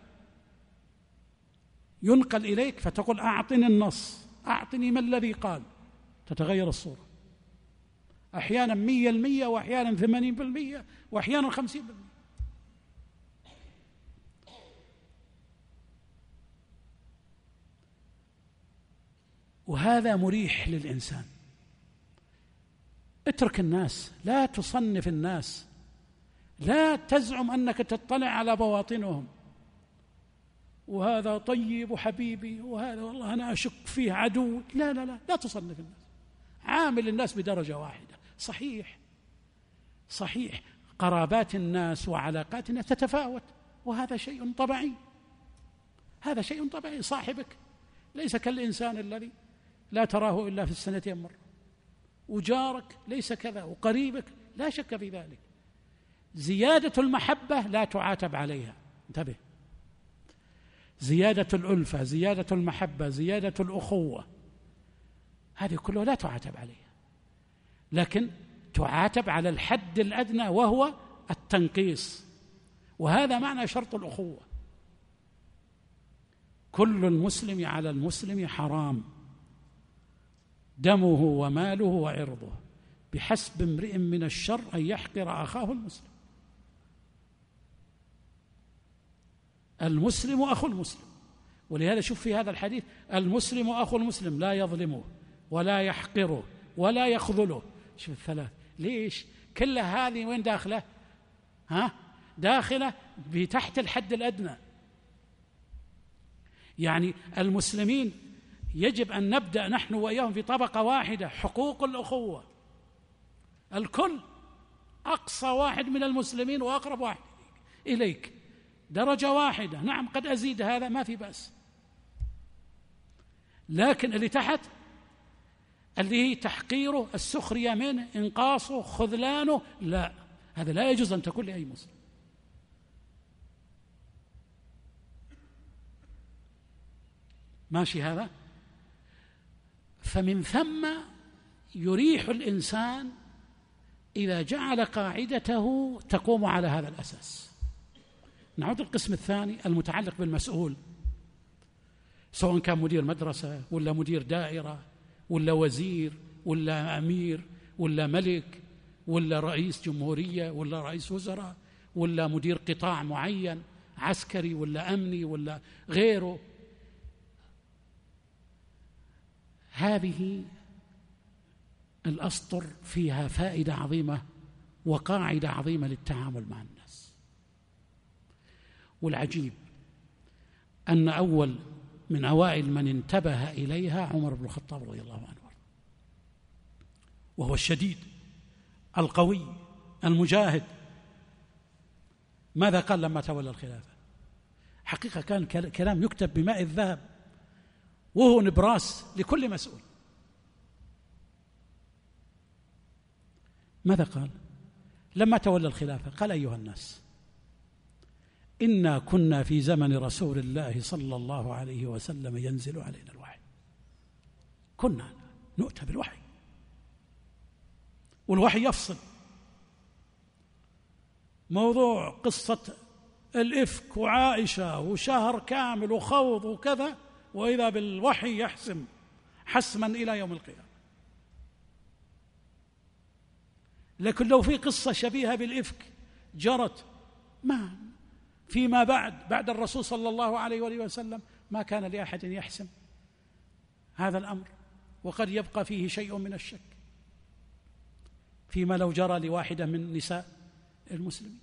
ينقل إليك فتقول أعطني النص، أعطني ما الذي قال، تتغير الصورة، أحيانا 100% وأحيانا 80% وأحيانا 50%. وهذا مريح للإنسان. اترك الناس، لا تصنف الناس، لا تزعم أنك تطلع على بواطنهم، وهذا طيب وحبيبي وهذا والله أنا أشك فيه عدو. لا لا لا، لا تصنف الناس، عامل الناس بدرجة واحدة. صحيح قرابات الناس وعلاقات الناس تتفاوت، وهذا شيء طبيعي، هذا شيء طبيعي. صاحبك ليس كالإنسان الذي لا تراه إلا في السنتين مرة، وجارك ليس كذا، وقريبك لا شك في ذلك. زيادة المحبة لا تعاتب عليها، انتبه، زيادة الألفة، زيادة المحبة، زيادة الأخوة، هذه كلها لا تعاتب عليها، لكن تعاتب على الحد الأدنى وهو التنقيص، وهذا معنى شرط الأخوة. كل المسلم على المسلم حرام، دمه وماله وعرضه، بحسب امرئ من الشر أن يحقر أخاه المسلم. المسلم أخو المسلم، ولهذا شوف في هذا الحديث المسلم أخو المسلم لا يظلمه ولا يحقره ولا يخذله. شوف الثلاث، ليش؟ كل هذه وين داخلة؟ داخلة بتحت الحد الأدنى. يعني المسلمين يجب أن نبدأ نحن وإياهم في طبقة واحدة، حقوق الأخوة. الكل، أقصى واحد من المسلمين وأقرب واحد إليك درجة واحدة، نعم قد أزيد هذا ما في بأس، لكن اللي تحت اللي هي تحقيره، السخرية منه، إنقاصه، خذلانه، لا، هذا لا يجوز أن تكون لأي مسلم. ماشي هذا؟ فمن ثم يريح الإنسان إذا جعل قاعدته تقوم على هذا الأساس. نعود القسم الثاني المتعلق بالمسؤول، سواء كان مدير مدرسة ولا مدير دائرة ولا وزير ولا أمير ولا ملك ولا رئيس جمهورية ولا رئيس وزراء ولا مدير قطاع معين عسكري ولا أمني ولا غيره. هذه الأسطر فيها فائدة عظيمة وقاعدة عظيمة للتعامل مع الناس. والعجيب أن أول من أوائل من انتبه إليها عمر بن الخطاب رضي الله عنه، وهو الشديد القوي المجاهد. ماذا قال لما تولى الخلافة؟ حقيقة كان كلام يكتب بماء الذهب، وهو نبراس لكل مسؤول. ماذا قال لما تولى الخلافة؟ قال أيها الناس، إنا كنا في زمن رسول الله صلى الله عليه وسلم ينزل علينا الوحي، كنا نؤتى بالوحي، والوحي يفصل موضوع قصة الإفك وعائشة وشهر كامل وخوض وكذا، وإذا بالوحي يحسم حسما إلى يوم القيامة. لكن لو في قصة شبيهة بالإفك جرت ما فيما بعد الرسول صلى الله عليه وآله وسلم، ما كان لأحد يحسم هذا الأمر، وقد يبقى فيه شيء من الشك فيما لو جرى لواحدة من نساء المسلمين.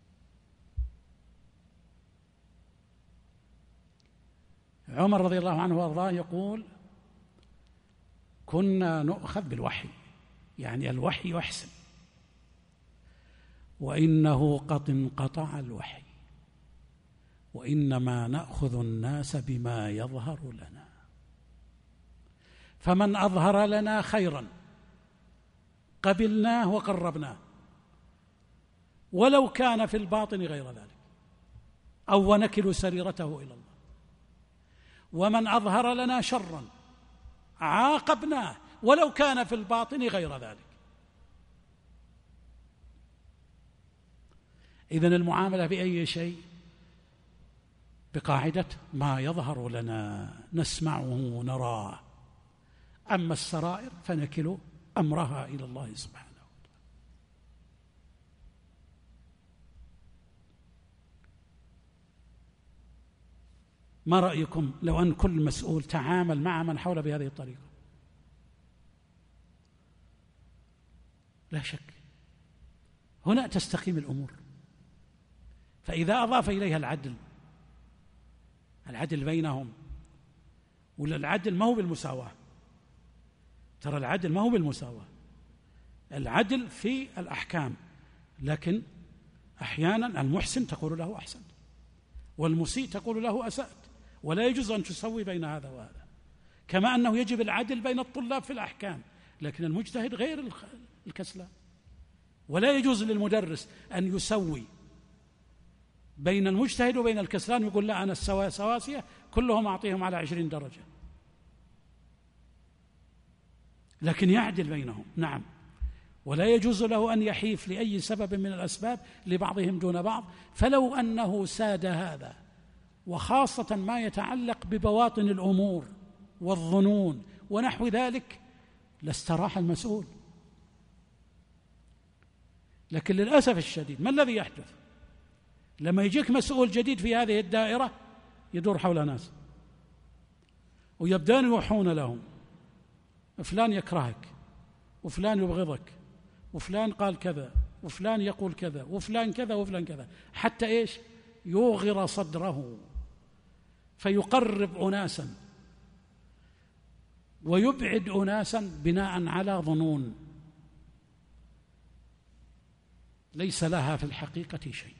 عمر رضي الله عنه وارضاه يقول: كنا نؤخذ بالوحي، يعني الوحي يحسم، وإنه قد انقطع الوحي، وإنما نأخذ الناس بما يظهر لنا، فمن أظهر لنا خيرا قبلناه وقربناه، ولو كان في الباطن غير ذلك، أو ونكل سريرته إلى الله. ومن أظهر لنا شرا عاقبناه ولو كان في الباطن غير ذلك. إذن المعاملة بأي شيء؟ بقاعدة ما يظهر لنا نسمعه ونراه، أما السرائر فنكل أمرها إلى الله سبحانه وتعالى. ما رأيكم لو أن كل مسؤول تعامل مع من حوله بهذه الطريقة؟ لا شك هنا تستقيم الأمور. فإذا أضاف إليها العدل بينهم، ولا العدل ما هو بالمساواة، ترى العدل ما هو بالمساواة، العدل في الأحكام، لكن أحيانا المحسن تقول له أحسنت والمسيء تقول له أسأت، ولا يجوز أن تسوي بين هذا وهذا. كما أنه يجب العدل بين الطلاب في الأحكام، لكن المجتهد غير الكسلان. ولا يجوز للمدرس أن يسوي بين المجتهد وبين الكسلان، يقول لا أنا السواسية كلهم أعطيهم على 20 درجة، لكن يعدل بينهم. نعم، ولا يجوز له أن يحيف لأي سبب من الأسباب لبعضهم دون بعض. فلو أنه ساد هذا، وخاصة ما يتعلق ببواطن الأمور والظنون ونحو ذلك، لاستراح المسؤول. لكن للأسف الشديد ما الذي يحدث؟ لما يجيك مسؤول جديد في هذه الدائرة يدور حول ناس ويبدأون يوحون لهم، فلان يكرهك، وفلان يبغضك، وفلان قال كذا، وفلان يقول كذا، وفلان كذا، وفلان كذا، حتى إيش؟ يوغر صدره فيقرب أناسا ويبعد أناسا بناء على ظنون ليس لها في الحقيقة شيء.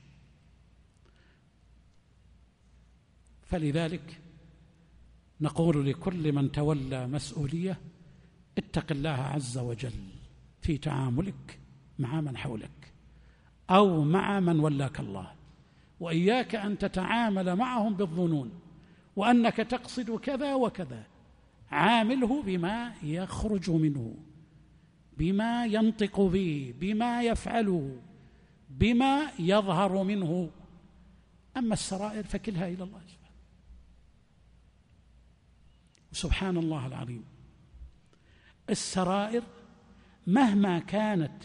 فلذلك نقول لكل من تولى مسؤولية: اتق الله عز وجل في تعاملك مع من حولك أو مع من ولاك الله، وإياك أن تتعامل معهم بالظنون، وأنك تقصد كذا وكذا. عامله بما يخرج منه، بما ينطق به، بما يفعله، بما يظهر منه. أما السرائر فكلها إلى الله سبحانه. سبحان الله العظيم، السرائر مهما كانت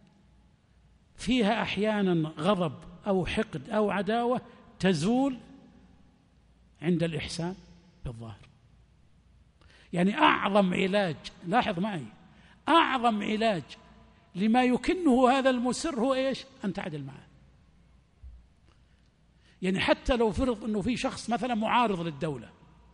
فيها أحيانا غضب أو حقد أو عداوة تزول عند الإحسان بالظاهر. يعني أعظم علاج، لاحظ معي، أعظم علاج لما يكنه هذا المسر هو إيش؟ أن تعدل معه. يعني حتى لو فرض أنه في شخص مثلا معارض للدولة،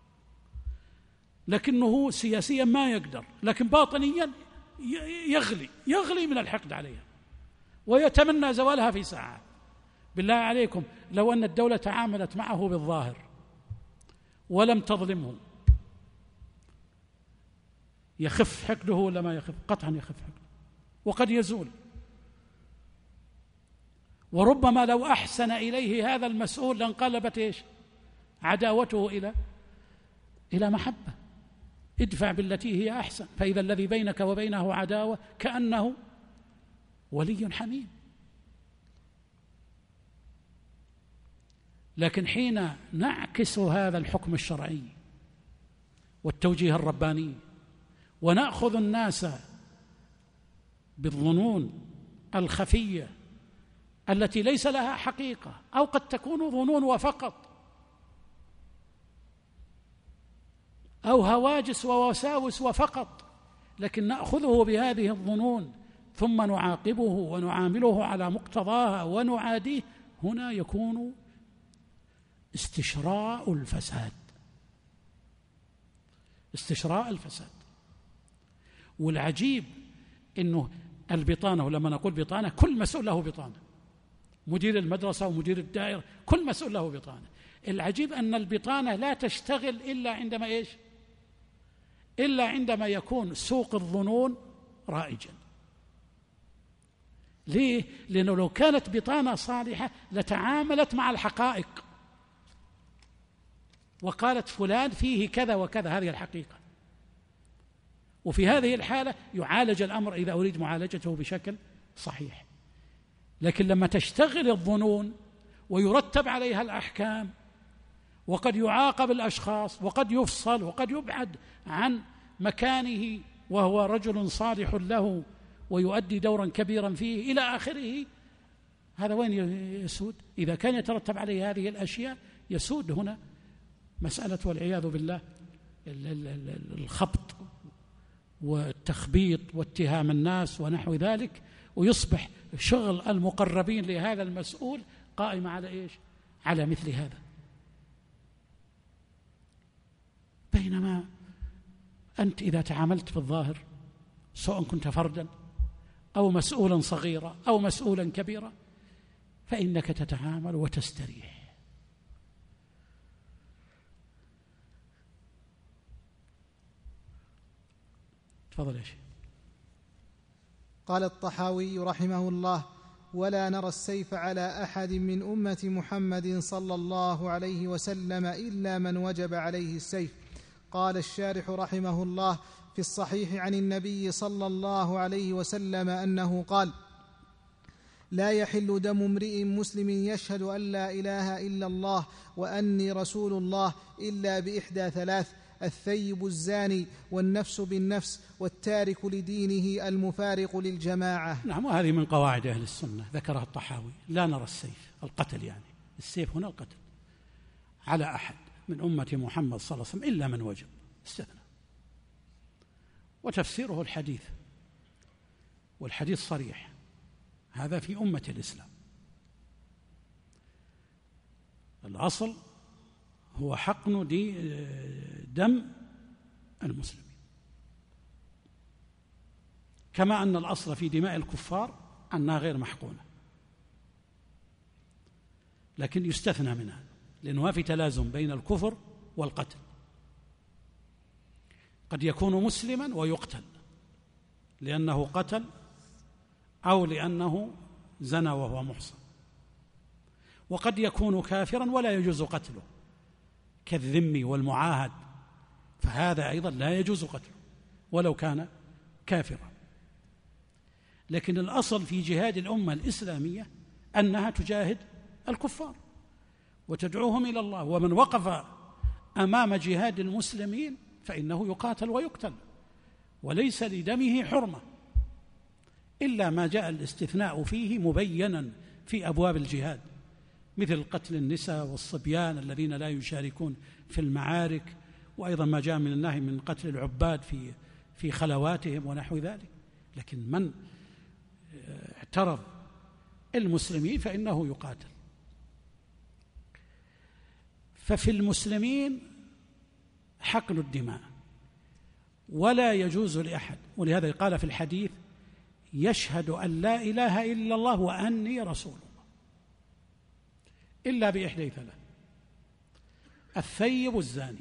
لكنه سياسيا ما يقدر، لكن باطنيا يغلي من الحقد عليها ويتمنى زوالها في ساعات. بالله عليكم لو أن الدولة تعاملت معه بالظاهر ولم تظلمه، يخف حقده ولا ما يخف؟ قطعا يخف حقده، وقد يزول. وربما لو أحسن إليه هذا المسؤول لانقلبت إيش؟ عداوته إلى محبة. ادفع بالتي هي أحسن، فإذا الذي بينك وبينه عداوة كأنه ولي حميم. لكن حين نعكس هذا الحكم الشرعي والتوجيه الرباني ونأخذ الناس بالظنون الخفية التي ليس لها حقيقة، أو قد تكون ظنون وفقط، أو هواجس ووساوس وفقط، لكن نأخذه بهذه الظنون ثم نعاقبه ونعامله على مقتضاها ونعاديه، هنا يكون استشراء الفساد. استشراء الفساد. والعجيب إنه البطانة، ولما نقول بطانة كل مسؤول له بطانة، مدير المدرسة ومدير الدائرة كل مسؤول له بطانة. العجيب أن البطانة لا تشتغل إلا عندما إيش؟ إلا عندما يكون سوق الظنون رائجا. ليه؟ لأنه لو كانت بطانة صالحة لتعاملت مع الحقائق وقالت فلان فيه كذا وكذا، هذه الحقيقة. وفي هذه الحالة يعالج الأمر إذا أريد معالجته بشكل صحيح. لكن لما تشتغل الظنون ويرتب عليها الأحكام، وقد يعاقب الأشخاص وقد يفصل وقد يبعد عن مكانه وهو رجل صالح له ويؤدي دورا كبيرا فيه إلى آخره، هذا وين يسود؟ إذا كان يترتب عليه هذه الأشياء يسود هنا مسألة والعياذ بالله الخبط والتخبيط واتهام الناس ونحو ذلك، ويصبح شغل المقربين لهذا المسؤول قائم على إيش؟ على مثل هذا. بينما أنت إذا تعاملت بالظاهر سواء كنت فردا أو مسؤولا صغيرا أو مسؤولا كبيرا فإنك تتعامل وتستريح. تفضل يا شيخ. قال الطحاوي رحمه الله: ولا نرى السيف على أحد من أمة محمد صلى الله عليه وسلم إلا من وجب عليه السيف. قال الشارح رحمه الله: في الصحيح عن النبي صلى الله عليه وسلم أنه قال: لا يحل دم امرئ مسلم يشهد أن لا إله إلا الله وأني رسول الله إلا بإحدى ثلاث: الثيب الزاني والنفس بالنفس والتارك لدينه المفارق للجماعة. نعم، وهذه من قواعد أهل السنة ذكرها الطحاوي. لا نرى السيف، القتل يعني السيف هنا القتل، على أحد من أمة محمد صلى الله عليه وسلم إلا من وجب، استثنى. وتفسيره الحديث، والحديث صريح، هذا في أمة الإسلام. الأصل هو حقن دم المسلمين، كما أن الأصل في دماء الكفار أنها غير محقونة، لكن يستثنى منها لأنه ما في تلازم بين الكفر والقتل. قد يكون مسلما ويقتل لأنه قتل أو لأنه زنى وهو محصن، وقد يكون كافرا ولا يجوز قتله كالذمي والمعاهد، فهذا أيضا لا يجوز قتله ولو كان كافرا. لكن الأصل في جهاد الأمة الإسلامية أنها تجاهد الكفار وتدعوهم إلى الله، ومن وقف أمام جهاد المسلمين فإنه يقاتل ويقتل، وليس لدمه حرمة إلا ما جاء الاستثناء فيه مبينا في أبواب الجهاد، مثل قتل النساء والصبيان الذين لا يشاركون في المعارك، وأيضا ما جاء من النهي من قتل العباد في خلواتهم ونحو ذلك. لكن من اعترض المسلمين فإنه يقاتل. ففي المسلمين حقن الدماء ولا يجوز لأحد، ولهذا قال في الحديث: يشهد أن لا إله إلا الله وأني رسول الله، إلا بإحدى ثلاث: الثيب الزاني،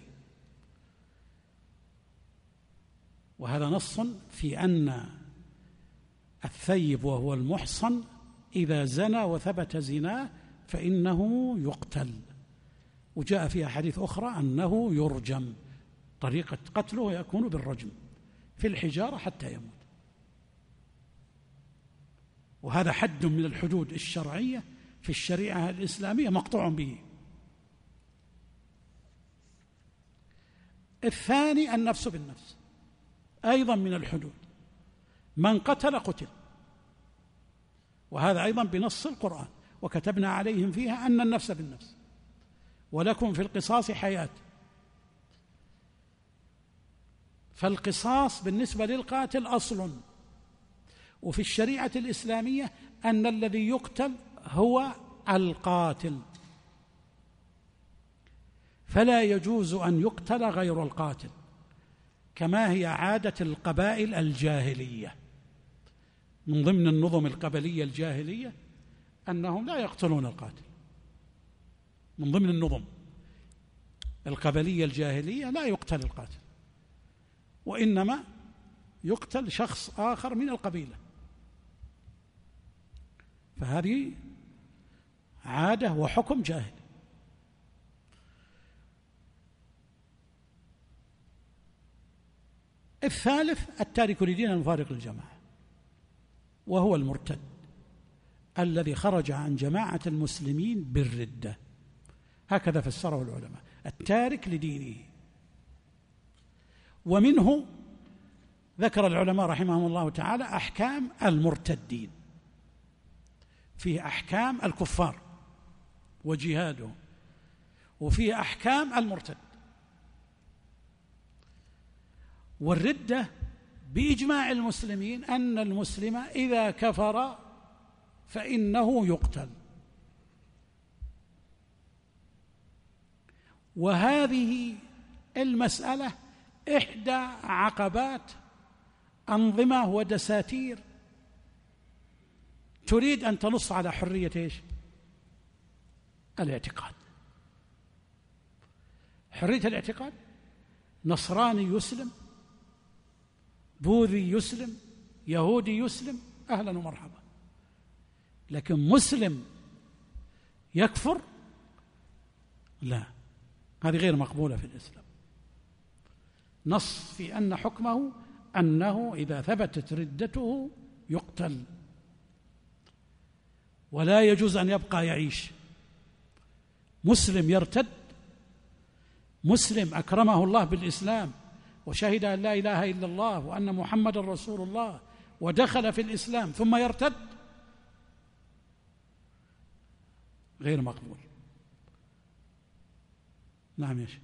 وهذا نص في أن الثيب وهو المحصن إذا زنى وثبت زناه فإنه يقتل، وجاء في أحاديث أخرى أنه يرجم، طريقة قتله يكون بالرجم في الحجارة حتى يموت. وهذا حد من الحدود الشرعية في الشريعة الإسلامية مقطوع به. الثاني النفس بالنفس، أيضا من الحدود، من قتل قتل، وهذا أيضا بنص القرآن: وكتبنا عليهم فيها أن النفس بالنفس ولكم في القصاص حياة. فالقصاص بالنسبة للقاتل أصل، وفي الشريعة الإسلامية أن الذي يقتل هو القاتل، فلا يجوز أن يقتل غير القاتل، كما هي عادة القبائل الجاهلية. من ضمن النظم القبلية الجاهلية أنهم لا يقتلون القاتل، من ضمن النظم القبلية الجاهلية لا يقتل القاتل، وإنما يقتل شخص آخر من القبيلة. فهذه عادة وحكم جاهل. الثالث التارك لدين المفارق للجماعة، وهو المرتد الذي خرج عن جماعة المسلمين بالردة، هكذا فسره العلماء، التارك لدينه. ومنه ذكر العلماء رحمهم الله تعالى أحكام المرتدين، فيه أحكام الكفار وجهادهم، وفيه أحكام المرتد. والردة بإجماع المسلمين أن المسلم إذا كفر فإنه يقتل. وهذه المسألة إحدى عقبات أنظمة ودساتير تريد أن تنص على حرية إيش؟ الاعتقاد. حرية الاعتقاد، نصراني يسلم، بوذي يسلم، يهودي يسلم، أهلا ومرحبا. لكن مسلم يكفر، لا، هذه غير مقبولة في الإسلام. نص في أن حكمه أنه إذا ثبتت ردته يقتل، ولا يجوز أن يبقى يعيش. مسلم يرتد، مسلم أكرمه الله بالإسلام وشهد أن لا إله إلا الله وأن محمد رسول الله ودخل في الإسلام ثم يرتد، غير مقبول. نعم يا شيخ.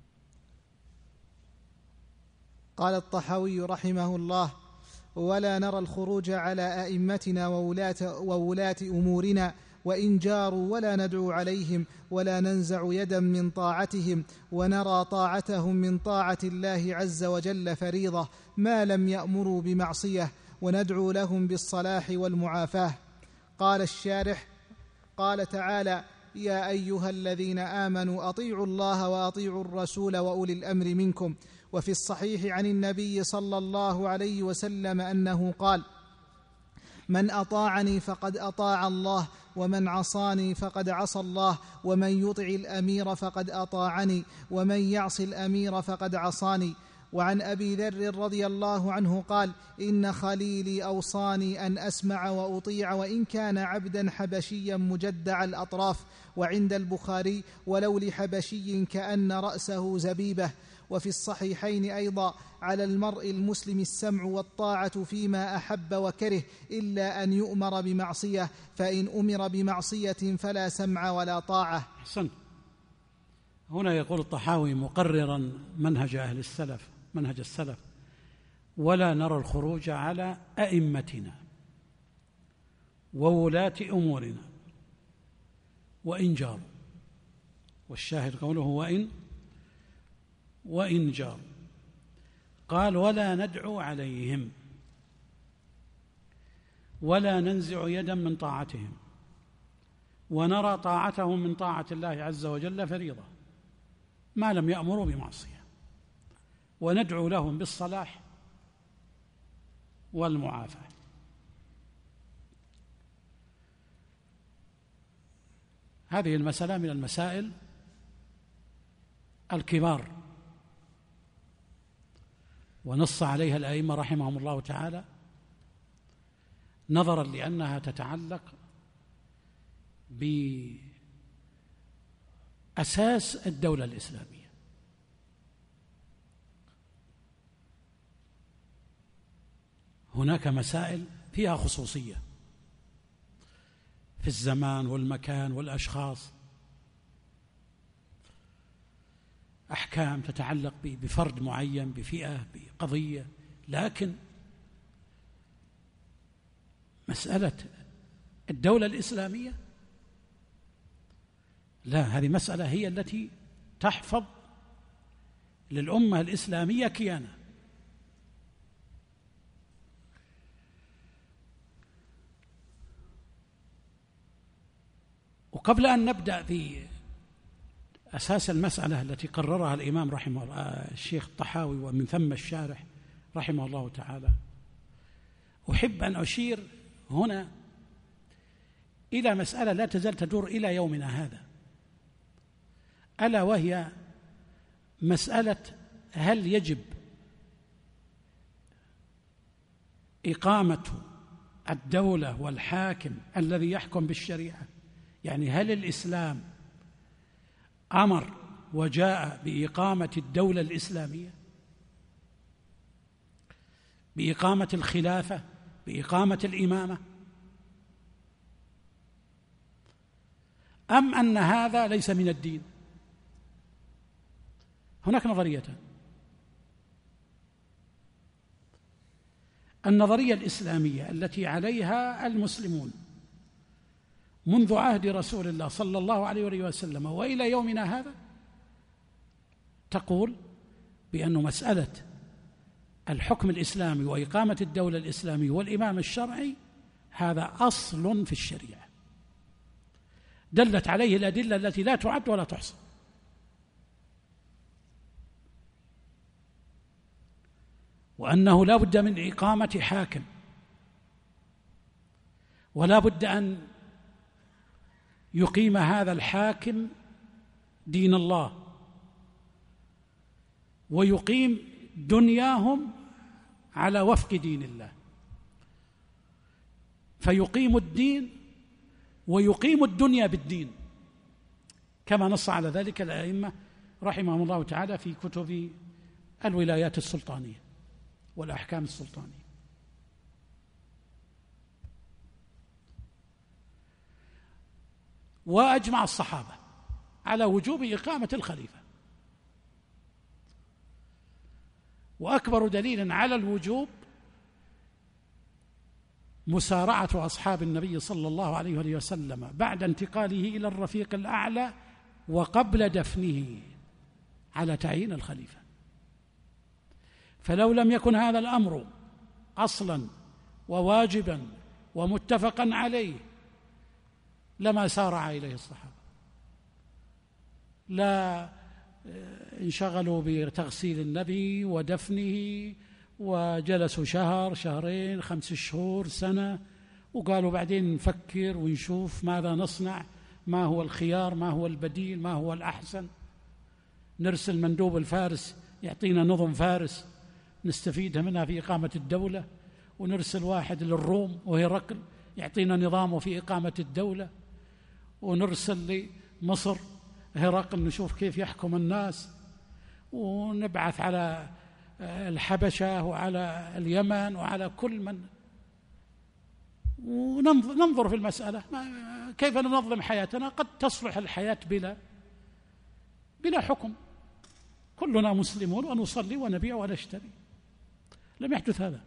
قال الطحاوي رحمه الله: ولا نرى الخروج على أئمتنا وولاة أمورنا وإن جاروا، ولا ندعو عليهم ولا ننزع يدا من طاعتهم، ونرى طاعتهم من طاعة الله عز وجل فريضة ما لم يأمروا بمعصية، وندعو لهم بالصلاح والمعافاة. قال الشارح: قال تعالى: يا أيها الذين آمنوا أطيعوا الله وأطيعوا الرسول وأولي الأمر منكم. وفي الصحيح عن النبي صلى الله عليه وسلم أنه قال: من أطاعني فقد أطاع الله، ومن عصاني فقد عصى الله، ومن يطع الأمير فقد أطاعني، ومن يعص الأمير فقد عصاني. وعن أبي ذر رضي الله عنه قال: إن خليلي أوصاني أن أسمع وأطيع وإن كان عبدا حبشيا مجدع الأطراف. وعند البخاري: ولو لحبشي كأن رأسه زبيبة. وفي الصحيحين أيضا: على المرء المسلم السمع والطاعة فيما أحب وكره، إلا أن يؤمر بمعصية، فإن أمر بمعصية فلا سمع ولا طاعة. أحسنت. هنا يقول الطحاوي مقررا منهج أهل السلف، منهج السلف: ولا نرى الخروج على أئمتنا وولاة أمورنا وإن جاروا. والشاهد قوله وإن جاروا. قال: ولا ندعو عليهم ولا ننزع يدا من طاعتهم، ونرى طاعتهم من طاعة الله عز وجل فريضة ما لم يأمروا بمعصية، وندعو لهم بالصلاح والمعافاة. هذه المسألة من المسائل الكبار، ونص عليها الأئمة رحمهم الله تعالى نظرا لأنها تتعلق بأساس الدولة الإسلامية. هناك مسائل فيها خصوصية في الزمان والمكان والأشخاص، أحكام تتعلق بفرد معين، بفئة، بقضية. لكن مسألة الدولة الإسلامية لا، هذه مسألة هي التي تحفظ للأمة الإسلامية كيانها. وقبل أن نبدأ في أساس المسألة التي قررها الإمام رحمه الله الشيخ الطحاوي ومن ثم الشارح رحمه الله تعالى، أحب أن أشير هنا إلى مسألة لا تزال تدور إلى يومنا هذا، ألا وهي مسألة: هل يجب إقامة الدولة والحاكم الذي يحكم بالشريعة. يعني هل الإسلام أمر وجاء بإقامة الدولة الإسلامية، بإقامة الخلافة، بإقامة الإمامة، أم أن هذا ليس من الدين؟ هناك نظريتان. النظرية الإسلامية التي عليها المسلمون منذ عهد رسول الله صلى الله عليه وسلم وإلى يومنا هذا تقول بأن مسألة الحكم الإسلامي وإقامة الدولة الإسلامية والإمام الشرعي هذا أصل في الشريعة دلت عليه الأدلة التي لا تعد ولا تحصى. وأنه لا بد من إقامة حاكم، ولا بد أن يقيم هذا الحاكم دين الله ويقيم دنياهم على وفق دين الله، فيقيم الدين ويقيم الدنيا بالدين، كما نص على ذلك الأئمة رحمهم الله تعالى في كتب الولايات السلطانية والأحكام السلطانية. وأجمع الصحابة على وجوب إقامة الخليفة، وأكبر دليل على الوجوب مسارعة أصحاب النبي صلى الله عليه وسلم بعد انتقاله إلى الرفيق الأعلى وقبل دفنه على تعيين الخليفة. فلو لم يكن هذا الأمر أصلا وواجبا ومتفقا عليه لما سارع إليه الصحابة، لا انشغلوا بتغسيل النبي ودفنه وجلسوا شهر، شهرين، 5 شهور، سنة، وقالوا بعدين نفكر ونشوف ماذا نصنع، ما هو الخيار، ما هو البديل، ما هو الأحسن. نرسل مندوب الفارس يعطينا نظم فارس نستفيد منها في إقامة الدولة، ونرسل واحد للروم وهرقل يعطينا نظامه في إقامة الدولة، ونرسل لمصر هرقل نشوف كيف يحكم الناس، ونبعث على الحبشة وعلى اليمن وعلى كل من، وننظر في المسألة كيف ننظم حياتنا. قد تصلح الحياة بلا حكم، كلنا مسلمون ونصلي ونبيع ونشتري. لم يحدث هذا،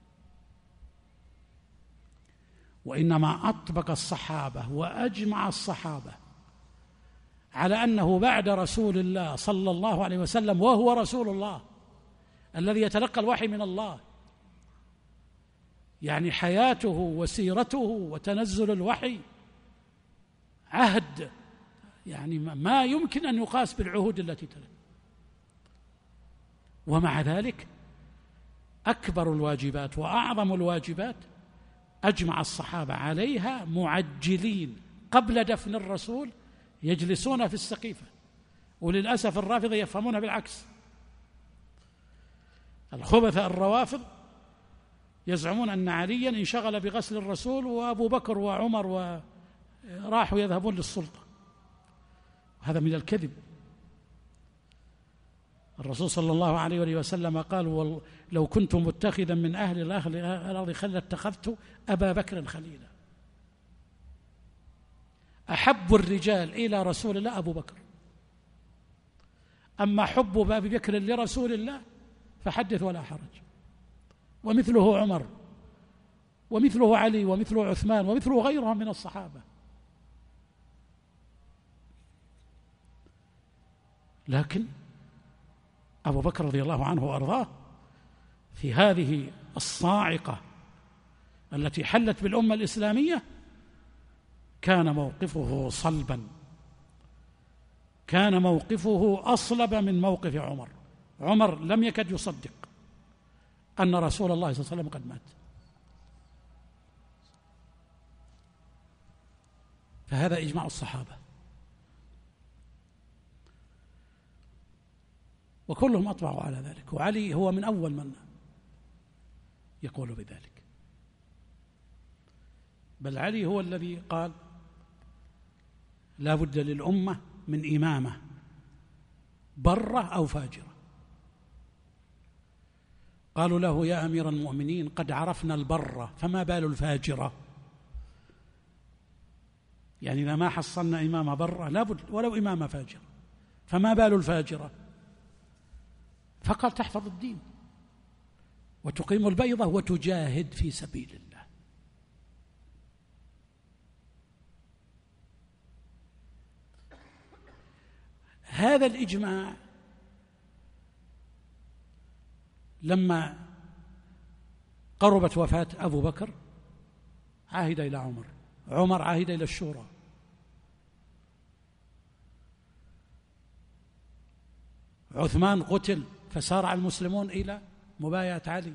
وإنما أطبق الصحابة وأجمع الصحابة على أنه بعد رسول الله صلى الله عليه وسلم، وهو رسول الله الذي يتلقى الوحي من الله، يعني حياته وسيرته وتنزل الوحي عهد يعني ما يمكن أن يقاس بالعهود التي تلت. ومع ذلك أكبر الواجبات وأعظم الواجبات أجمع الصحابة عليها معجلين قبل دفن الرسول، يجلسون في السقيفة. وللأسف الرافضة يفهمون بالعكس، الخبثاء الروافض يزعمون أن عليا انشغل بغسل الرسول وأبو بكر وعمر وراحوا يذهبون للسلطة. هذا من الكذب. الرسول صلى الله عليه وسلم قال: لو كنت متخذا من أهل الأرض خليلا اتخذت أبا بكر خليلا. أحب الرجال إلى رسول الله أبو بكر، أما حب أبي بكر لرسول الله فحدث ولا حرج. ومثله عمر ومثله علي ومثله عثمان ومثله غيرهم من الصحابة. لكن أبو بكر رضي الله عنه وأرضاه في هذه الصاعقة التي حلت بالأمة الإسلامية كان موقفه صلبا، كان موقفه أصلب من موقف عمر. عمر لم يكد يصدق أن رسول الله صلى الله عليه وسلم قد مات. فهذا إجماع الصحابة، وكلهم أطبعوا على ذلك، وعلي هو من أول من يقول بذلك. بل علي هو الذي قال لا بد للأمة من إمامة برة أو فاجرة. قالوا له يا أمير المؤمنين قد عرفنا البرة فما بال الفاجرة؟ يعني إذا ما حصلنا إمامة برة لابد ولو إمامة فاجرة، فما بال الفاجرة؟ فقال تحفظ الدين وتقيم البيضة وتجاهد في سبيل الله. هذا الإجماع لما قربت وفاة أبو بكر عهد إلى عمر، عمر عهد إلى الشورى، عثمان قتل فسارع المسلمون إلى مبايعة علي،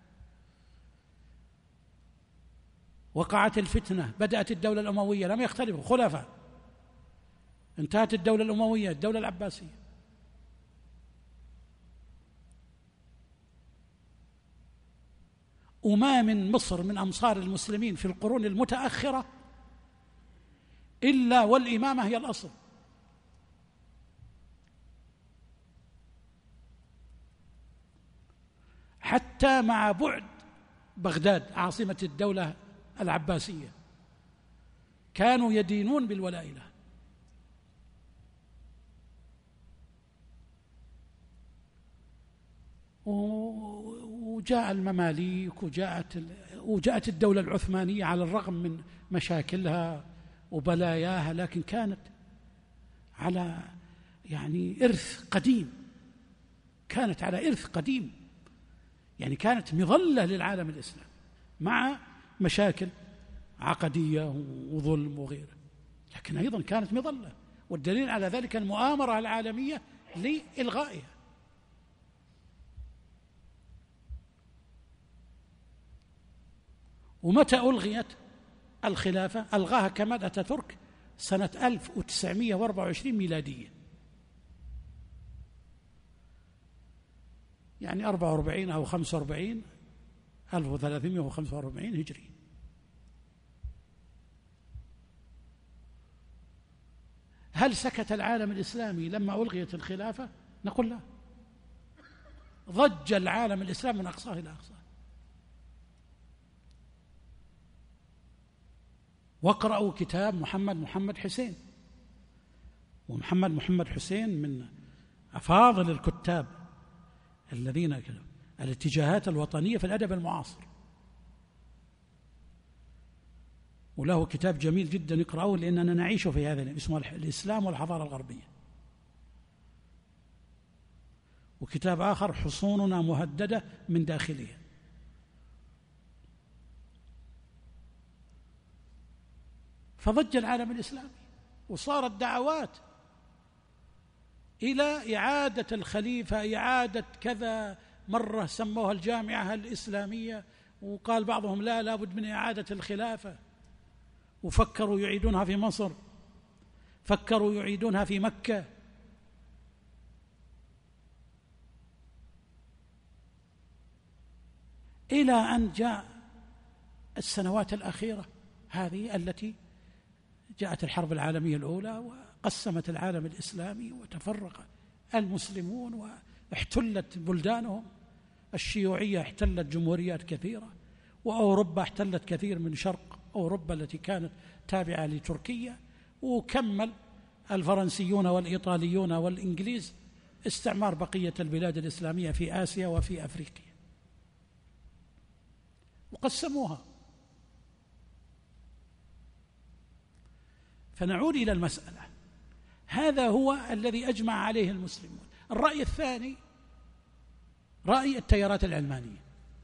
وقعت الفتنة، بدأت الدولة الأموية، لم يختلفوا خلفاء، انتهت الدولة الأموية الدولة العباسية. وما من مصر من أمصار المسلمين في القرون المتأخرة إلا والإمامة هي الأصل. حتى مع بعد بغداد عاصمة الدولة العباسية كانوا يدينون بالولاء له. وجاء المماليك وجاءت الدولة العثمانية على الرغم من مشاكلها وبلاياها، لكن كانت على إرث قديم، كانت على إرث قديم، كانت مظلة للعالم الإسلامي مع مشاكل عقدية وظلم وغيره، لكن أيضا كانت مظلة. والدليل على ذلك المؤامرة العالمية لإلغائها. ومتى ألغيت الخلافة؟ ألغاها كمال أتاتورك سنة 1924 ميلادية، 44 أو 45 1345 هجري. هل سكت العالم الإسلامي لما ألغيت الخلافة؟ نقول لا، ضج العالم الإسلامي من أقصاه إلى أقصاه. واقرأوا كتاب محمد حسين، ومحمد حسين من أفاضل الكتاب الذين الاتجاهات الوطنية في الأدب المعاصر، وله كتاب جميل جدا اقرأوه لأننا نعيش في هذا، اسمه الإسلام والحضارة الغربية. وكتاب آخر حصوننا مهددة من داخلها. فضج العالم الإسلامي، وصارت دعوات إلى إعادة الخليفة، إعادة كذا، مرة سموها الجامعة الإسلامية، وقال بعضهم لا بد من إعادة الخلافة، وفكروا يعيدونها في مصر، فكروا يعيدونها في مكة. إلى أن جاء السنوات الأخيرة هذه التي جاءت الحرب العالمية الأولى وقسمت العالم الإسلامي وتفرق المسلمون واحتلت بلدانهم. الشيوعية احتلت جمهوريات كثيرة، وأوروبا احتلت كثير من شرق أوروبا التي كانت تابعة لتركيا، وكمل الفرنسيون والإيطاليون والإنجليز استعمار بقية البلاد الإسلامية في آسيا وفي أفريقيا، وقسموها. فنعود إلى المسألة، هذا هو الذي أجمع عليه المسلمون. الرأي الثاني رأي التيارات العلمانية.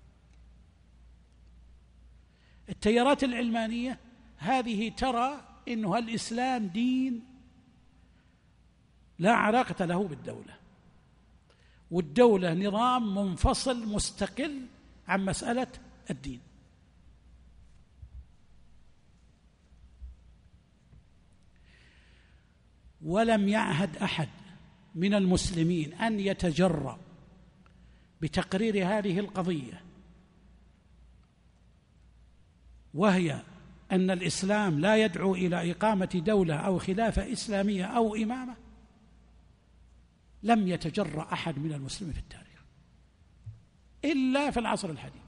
التيارات العلمانية هذه ترى إنه الإسلام دين لا علاقة له بالدولة، والدولة نظام منفصل مستقل عن مسألة الدين. ولم يعهد أحد من المسلمين أن يتجرأ بتقرير هذه القضية، وهي أن الإسلام لا يدعو إلى إقامة دولة أو خلافة إسلامية أو إمامة لم يتجرأ أحد من المسلمين في التاريخ إلا في العصر الحديث.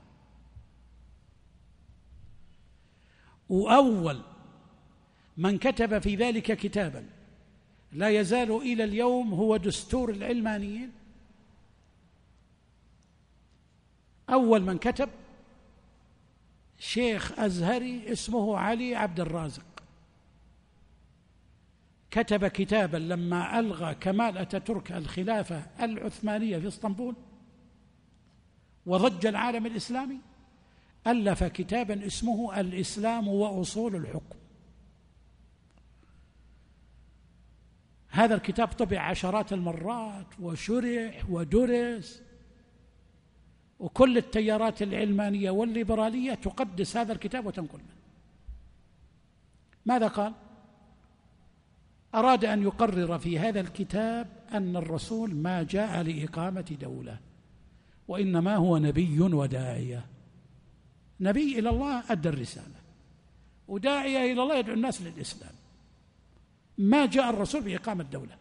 وأول من كتب في ذلك كتابا لا يزال إلى اليوم هو دستور العلمانيين. أول من كتب شيخ أزهري اسمه علي عبد الرازق، كتب كتابا لما ألغى كمال أتاتورك الخلافة العثمانية في اسطنبول وضج العالم الإسلامي، ألف كتابا اسمه الإسلام وأصول الحكم. هذا الكتاب طبع عشرات المرات وشرح ودرس، وكل التيارات العلمانية والليبرالية تقدس هذا الكتاب وتنقل منه. ماذا قال؟ أراد أن يقرر في هذا الكتاب أن الرسول ما جاء لإقامة دولة، وإنما هو نبي وداعية. نبي إلى الله أدى الرسالة، وداعية إلى الله يدعو الناس للإسلام. ما جاء الرسول بإقامة دولة.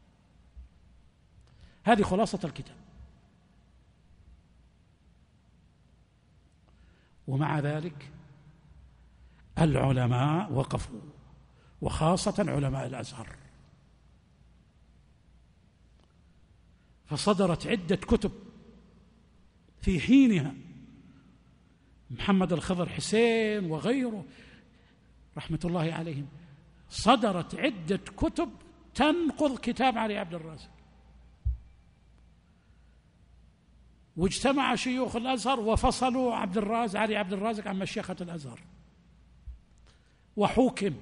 هذه خلاصة الكتاب. ومع ذلك العلماء وقفوا، وخاصة علماء الأزهر، فصدرت عدة كتب في حينها. محمد الخضر حسين وغيره رحمة الله عليهم، صدرت عدة كتب تنقض كتاب علي عبد الرازق. واجتمع شيوخ الأزهر وفصلوا علي عبد الرازق عن مشيخة الأزهر، وحوكم.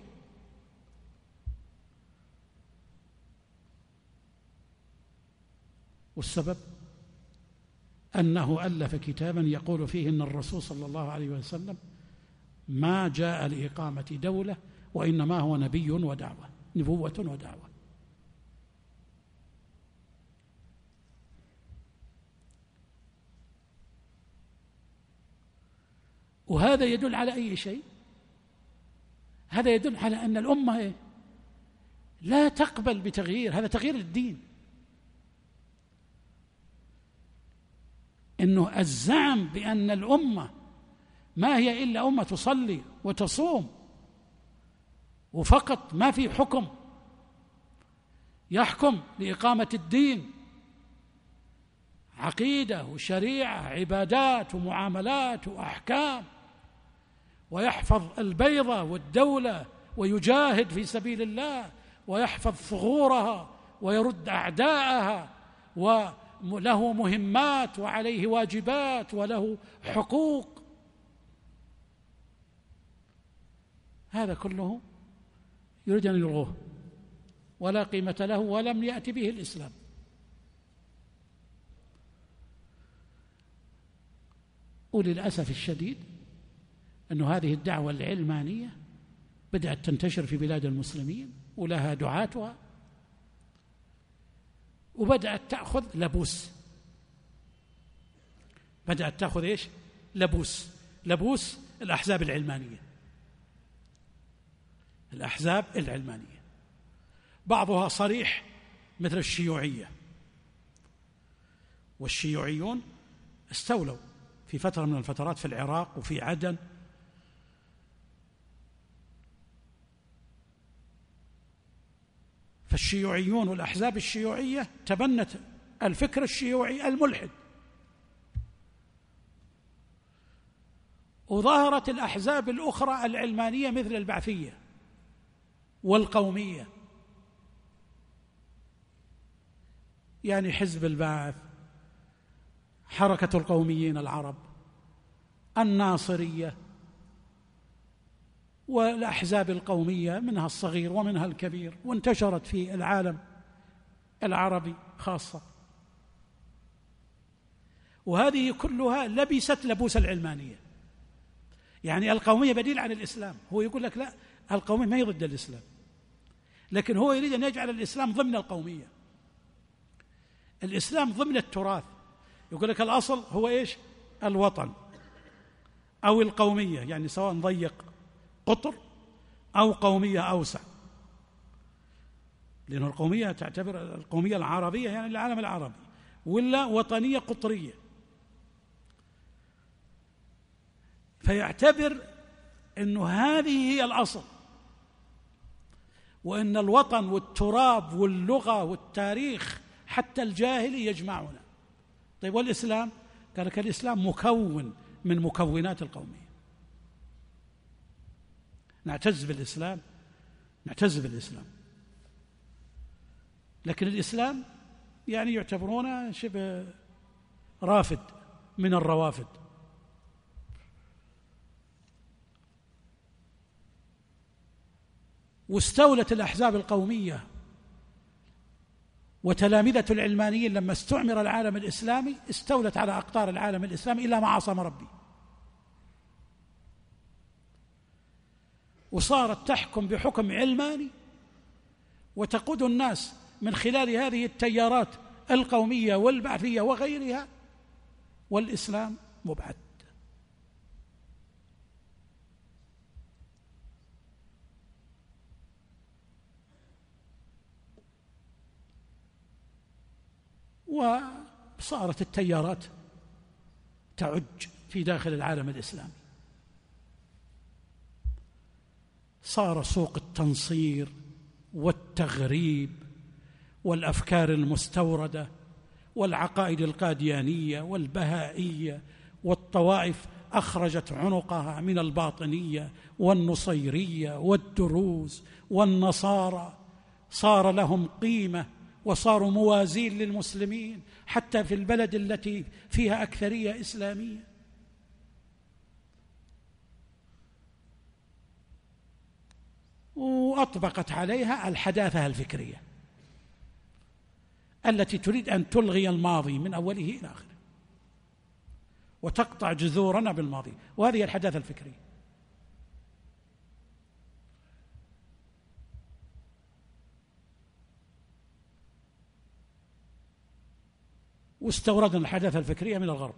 والسبب أنه ألف كتابا يقول فيه أن الرسول صلى الله عليه وسلم ما جاء لإقامة دولة، وإنما هو نبي ودعوة، نبوة ودعوة. وهذا يدل على أي شيء؟ هذا يدل على أن الأمة لا تقبل بتغيير، هذا تغيير الدين. إنه الزعم بأن الأمة ما هي إلا أمة تصلي وتصوم وفقط، ما في حكم يحكم لإقامة الدين، عقيدة وشريعة، عبادات ومعاملات وأحكام، ويحفظ البيضة والدولة ويجاهد في سبيل الله ويحفظ ثغورها ويرد أعداءها، وله مهمات وعليه واجبات وله حقوق. هذا كله يريد أن يلغوه، ولا قيمة له، ولم يأتي به الإسلام. وللأسف الشديد أن هذه الدعوة العلمانية بدأت تنتشر في بلاد المسلمين ولها دعاتها، وبدأت تأخذ لبوس. بدأت تأخذ إيش؟ لبوس الأحزاب العلمانية. الأحزاب العلمانية بعضها صريح مثل الشيوعية، والشيوعيون استولوا في فترة من الفترات في العراق وفي عدن، فالشيوعيون والأحزاب الشيوعية تبنت الفكر الشيوعي الملحد، وظهرت الأحزاب الأخرى العلمانية مثل البعثية والقومية، يعني حزب البعث، حركة القوميين العرب، الناصرية، والأحزاب القومية منها الصغير ومنها الكبير، وانتشرت في العالم العربي خاصة. وهذه كلها لبست لبوس العلمانية. يعني القومية بديل عن الإسلام، هو يقول لك لا، القومية ما هي ضد الإسلام، لكن هو يريد أن يجعل الإسلام ضمن القومية، الإسلام ضمن التراث. يقول لك الأصل هو إيش؟ الوطن أو القومية، يعني سواء ضيق قطر أو قومية أوسع، لأن القومية تعتبر القومية العربية يعني العالم العربي، ولا وطنية قطرية، فيعتبر أنه هذه هي الأصل، وأن الوطن والتراب واللغة والتاريخ حتى الجاهلي يجمعنا. طيب والإسلام؟ قال لك الإسلام مكون من مكونات القومية. نعتز بالإسلام، نعتز بالإسلام، لكن الإسلام يعني يعتبرونه شبه رافد من الروافد. واستولت الأحزاب القومية وتلامذة العلمانيين لما استعمر العالم الإسلامي استولت على أقطار العالم الإسلامي إلا ما عصم ربي، وصارت تحكم بحكم علماني وتقود الناس من خلال هذه التيارات القومية والبعثية وغيرها، والإسلام مبعد. وصارت التيارات تعج في داخل العالم الإسلامي، صار سوق التنصير والتغريب والأفكار المستوردة والعقائد القاديانية والبهائية والطوائف أخرجت عنقها من الباطنية والنصيرية والدروز والنصارى، صار لهم قيمة وصاروا موازين للمسلمين حتى في البلد التي فيها أكثرية إسلامية. وأطبقت عليها الحداثة الفكرية التي تريد أن تلغي الماضي من أوله إلى آخره وتقطع جذورنا بالماضي، وهذه الحداثة الفكرية. واستوردنا الحداثة الفكرية من الغرب.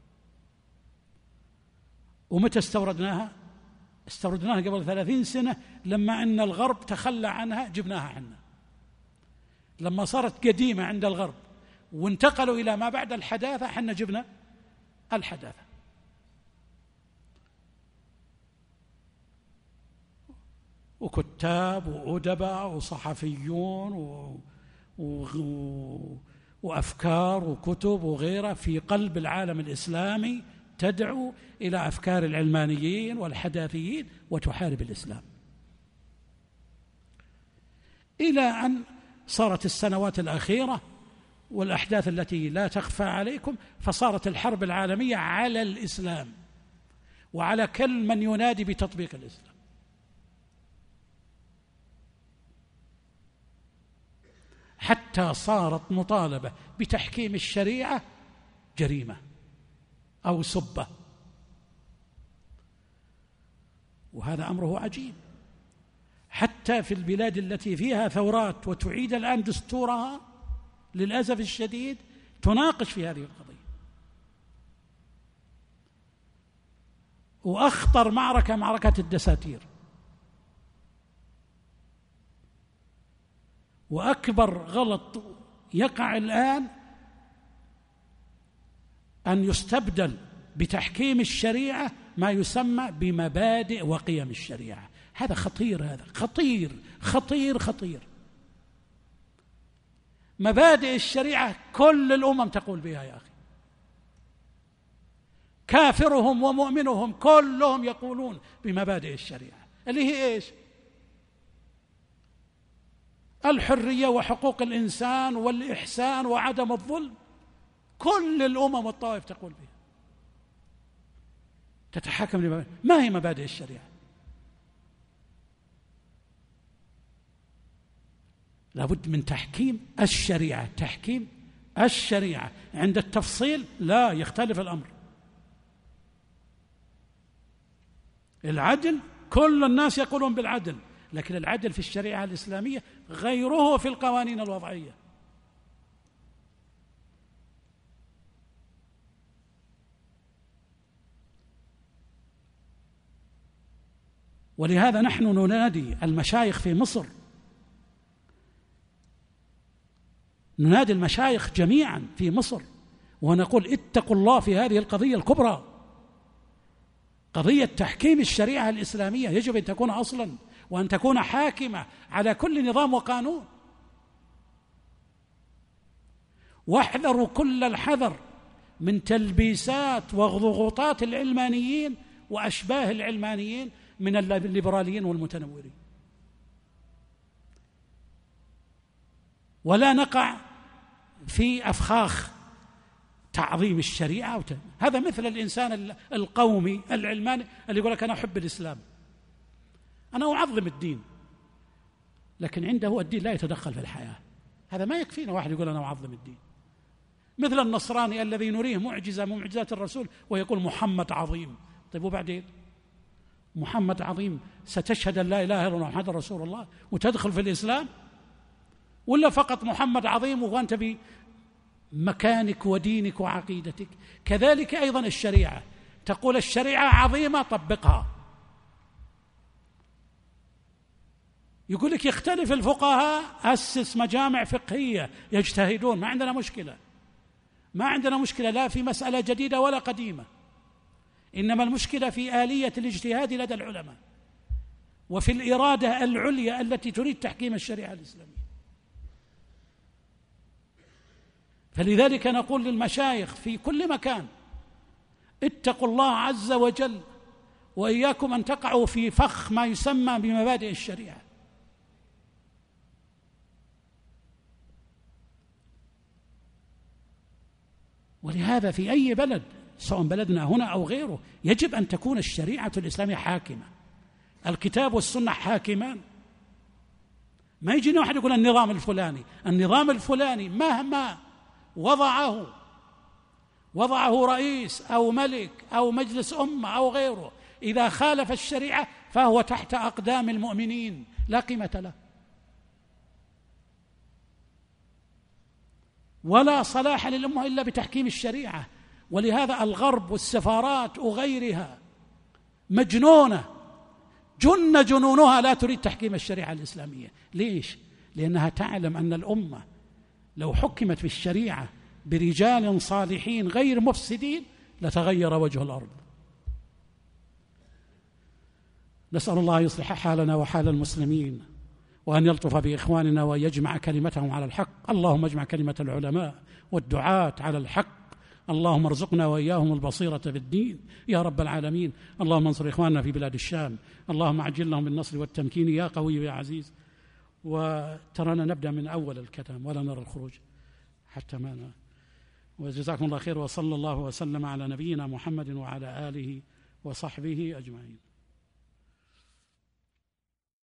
ومتى استوردناها؟ استوردناها قبل 30 سنة لما أن الغرب تخلى عنها جبناها عنا. لما صارت قديمة عند الغرب وانتقلوا إلى ما بعد الحداثة حنا جبنا الحداثة. وكتاب وأدباء وصحفيون وأفكار وكتب وغيرها في قلب العالم الإسلامي تدعو إلى أفكار العلمانيين والحداثيين وتحارب الإسلام، إلى أن صارت السنوات الأخيرة والأحداث التي لا تخفى عليكم، فصارت الحرب العالمية على الإسلام وعلى كل من ينادي بتطبيق الإسلام. حتى صارت مطالبة بتحكيم الشريعة جريمة أو سبة، وهذا أمره عجيب. حتى في البلاد التي فيها ثورات وتعيد الآن دستورها للأسف الشديد تناقش في هذه القضية. وأخطر معركة الدساتير، وأكبر غلط يقع الآن أن يستبدل بتحكيم الشريعة ما يسمى بمبادئ وقيم الشريعة. هذا خطير، هذا خطير خطير خطير. مبادئ الشريعة كل الأمم تقول بها يا أخي، كافرهم ومؤمنهم كلهم يقولون بمبادئ الشريعة اللي هي إيش؟ الحرية وحقوق الإنسان والإحسان وعدم الظلم. كل الأمم والطوائف تقول بها، تتحكم لمبادئ. ما هي مبادئ الشريعة؟ لابد من تحكيم الشريعة. تحكيم الشريعة عند التفصيل لا يختلف الأمر. العدل كل الناس يقولون بالعدل، لكن العدل في الشريعة الإسلامية غيره في القوانين الوضعية. ولهذا نحن ننادي المشايخ في مصر، ننادي المشايخ جميعا في مصر ونقول اتقوا الله في هذه القضية الكبرى، قضية تحكيم الشريعة الإسلامية يجب أن تكون أصلا وأن تكون حاكمة على كل نظام وقانون. واحذروا كل الحذر من تلبيسات وضغوطات العلمانيين وأشباه العلمانيين من الليبراليين والمتنورين، ولا نقع في أفخاخ تعظيم الشريعة. هذا مثل الإنسان القومي العلماني اللي يقول لك أنا أحب الإسلام، أنا أعظم الدين، لكن عنده الدين لا يتدخل في الحياة. هذا ما يكفينا واحد يقول أنا أعظم الدين. مثل النصراني الذي نريه معجزة من معجزات الرسول ويقول محمد عظيم. طيب وبعدين؟ محمد عظيم ستشهد أن لا إله إلا الله محمد رسول الله وتدخل في الإسلام، ولا فقط محمد عظيم وأنت بمكانك ودينك وعقيدتك؟ كذلك أيضا الشريعة، تقول الشريعة عظيمة طبقها. يقول لك يختلف الفقهاء، أسس مجامع فقهية يجتهدون، ما عندنا مشكلة، ما عندنا مشكلة لا في مسألة جديدة ولا قديمة، إنما المشكلة في آلية الاجتهاد لدى العلماء وفي الإرادة العليا التي تريد تحكيم الشريعة الإسلامية. فلذلك نقول للمشايخ في كل مكان اتقوا الله عز وجل، وإياكم أن تقعوا في فخ ما يسمى بمبادئ الشريعة. ولهذا في أي بلد سواء بلدنا هنا أو غيره يجب أن تكون الشريعة الإسلامية حاكمة، الكتاب والسنة حاكمان. ما يجينا واحد يقول النظام الفلاني مهما وضعه رئيس أو ملك أو مجلس أمة أو غيره، إذا خالف الشريعة فهو تحت أقدام المؤمنين لا قيمة له ولا صلاح للأمة إلا بتحكيم الشريعة. ولهذا الغرب والسفارات وغيرها مجنونة، جنونها لا تريد تحكيم الشريعة الإسلامية. ليش؟ لأنها تعلم أن الأمة لو حكمت في الشريعة برجال صالحين غير مفسدين لتغير وجه الأرض. نسأل الله يصلح حالنا وحال المسلمين، وأن يلطف بإخواننا وأن يجمع كلمتهم على الحق. اللهم اجمع كلمة العلماء والدعاة على الحق، اللهم ارزقنا وإياهم البصيرة في الدين يا رب العالمين. اللهم انصر إخواننا في بلاد الشام، اللهم عجل لهم بالنصر والتمكين يا قوي يا عزيز. وترانا نبدأ من أول الكلام ولا نرى الخروج حتى ما وجزاكم الله خير، وصلى الله وسلم على نبينا محمد وعلى آله وصحبه أجمعين.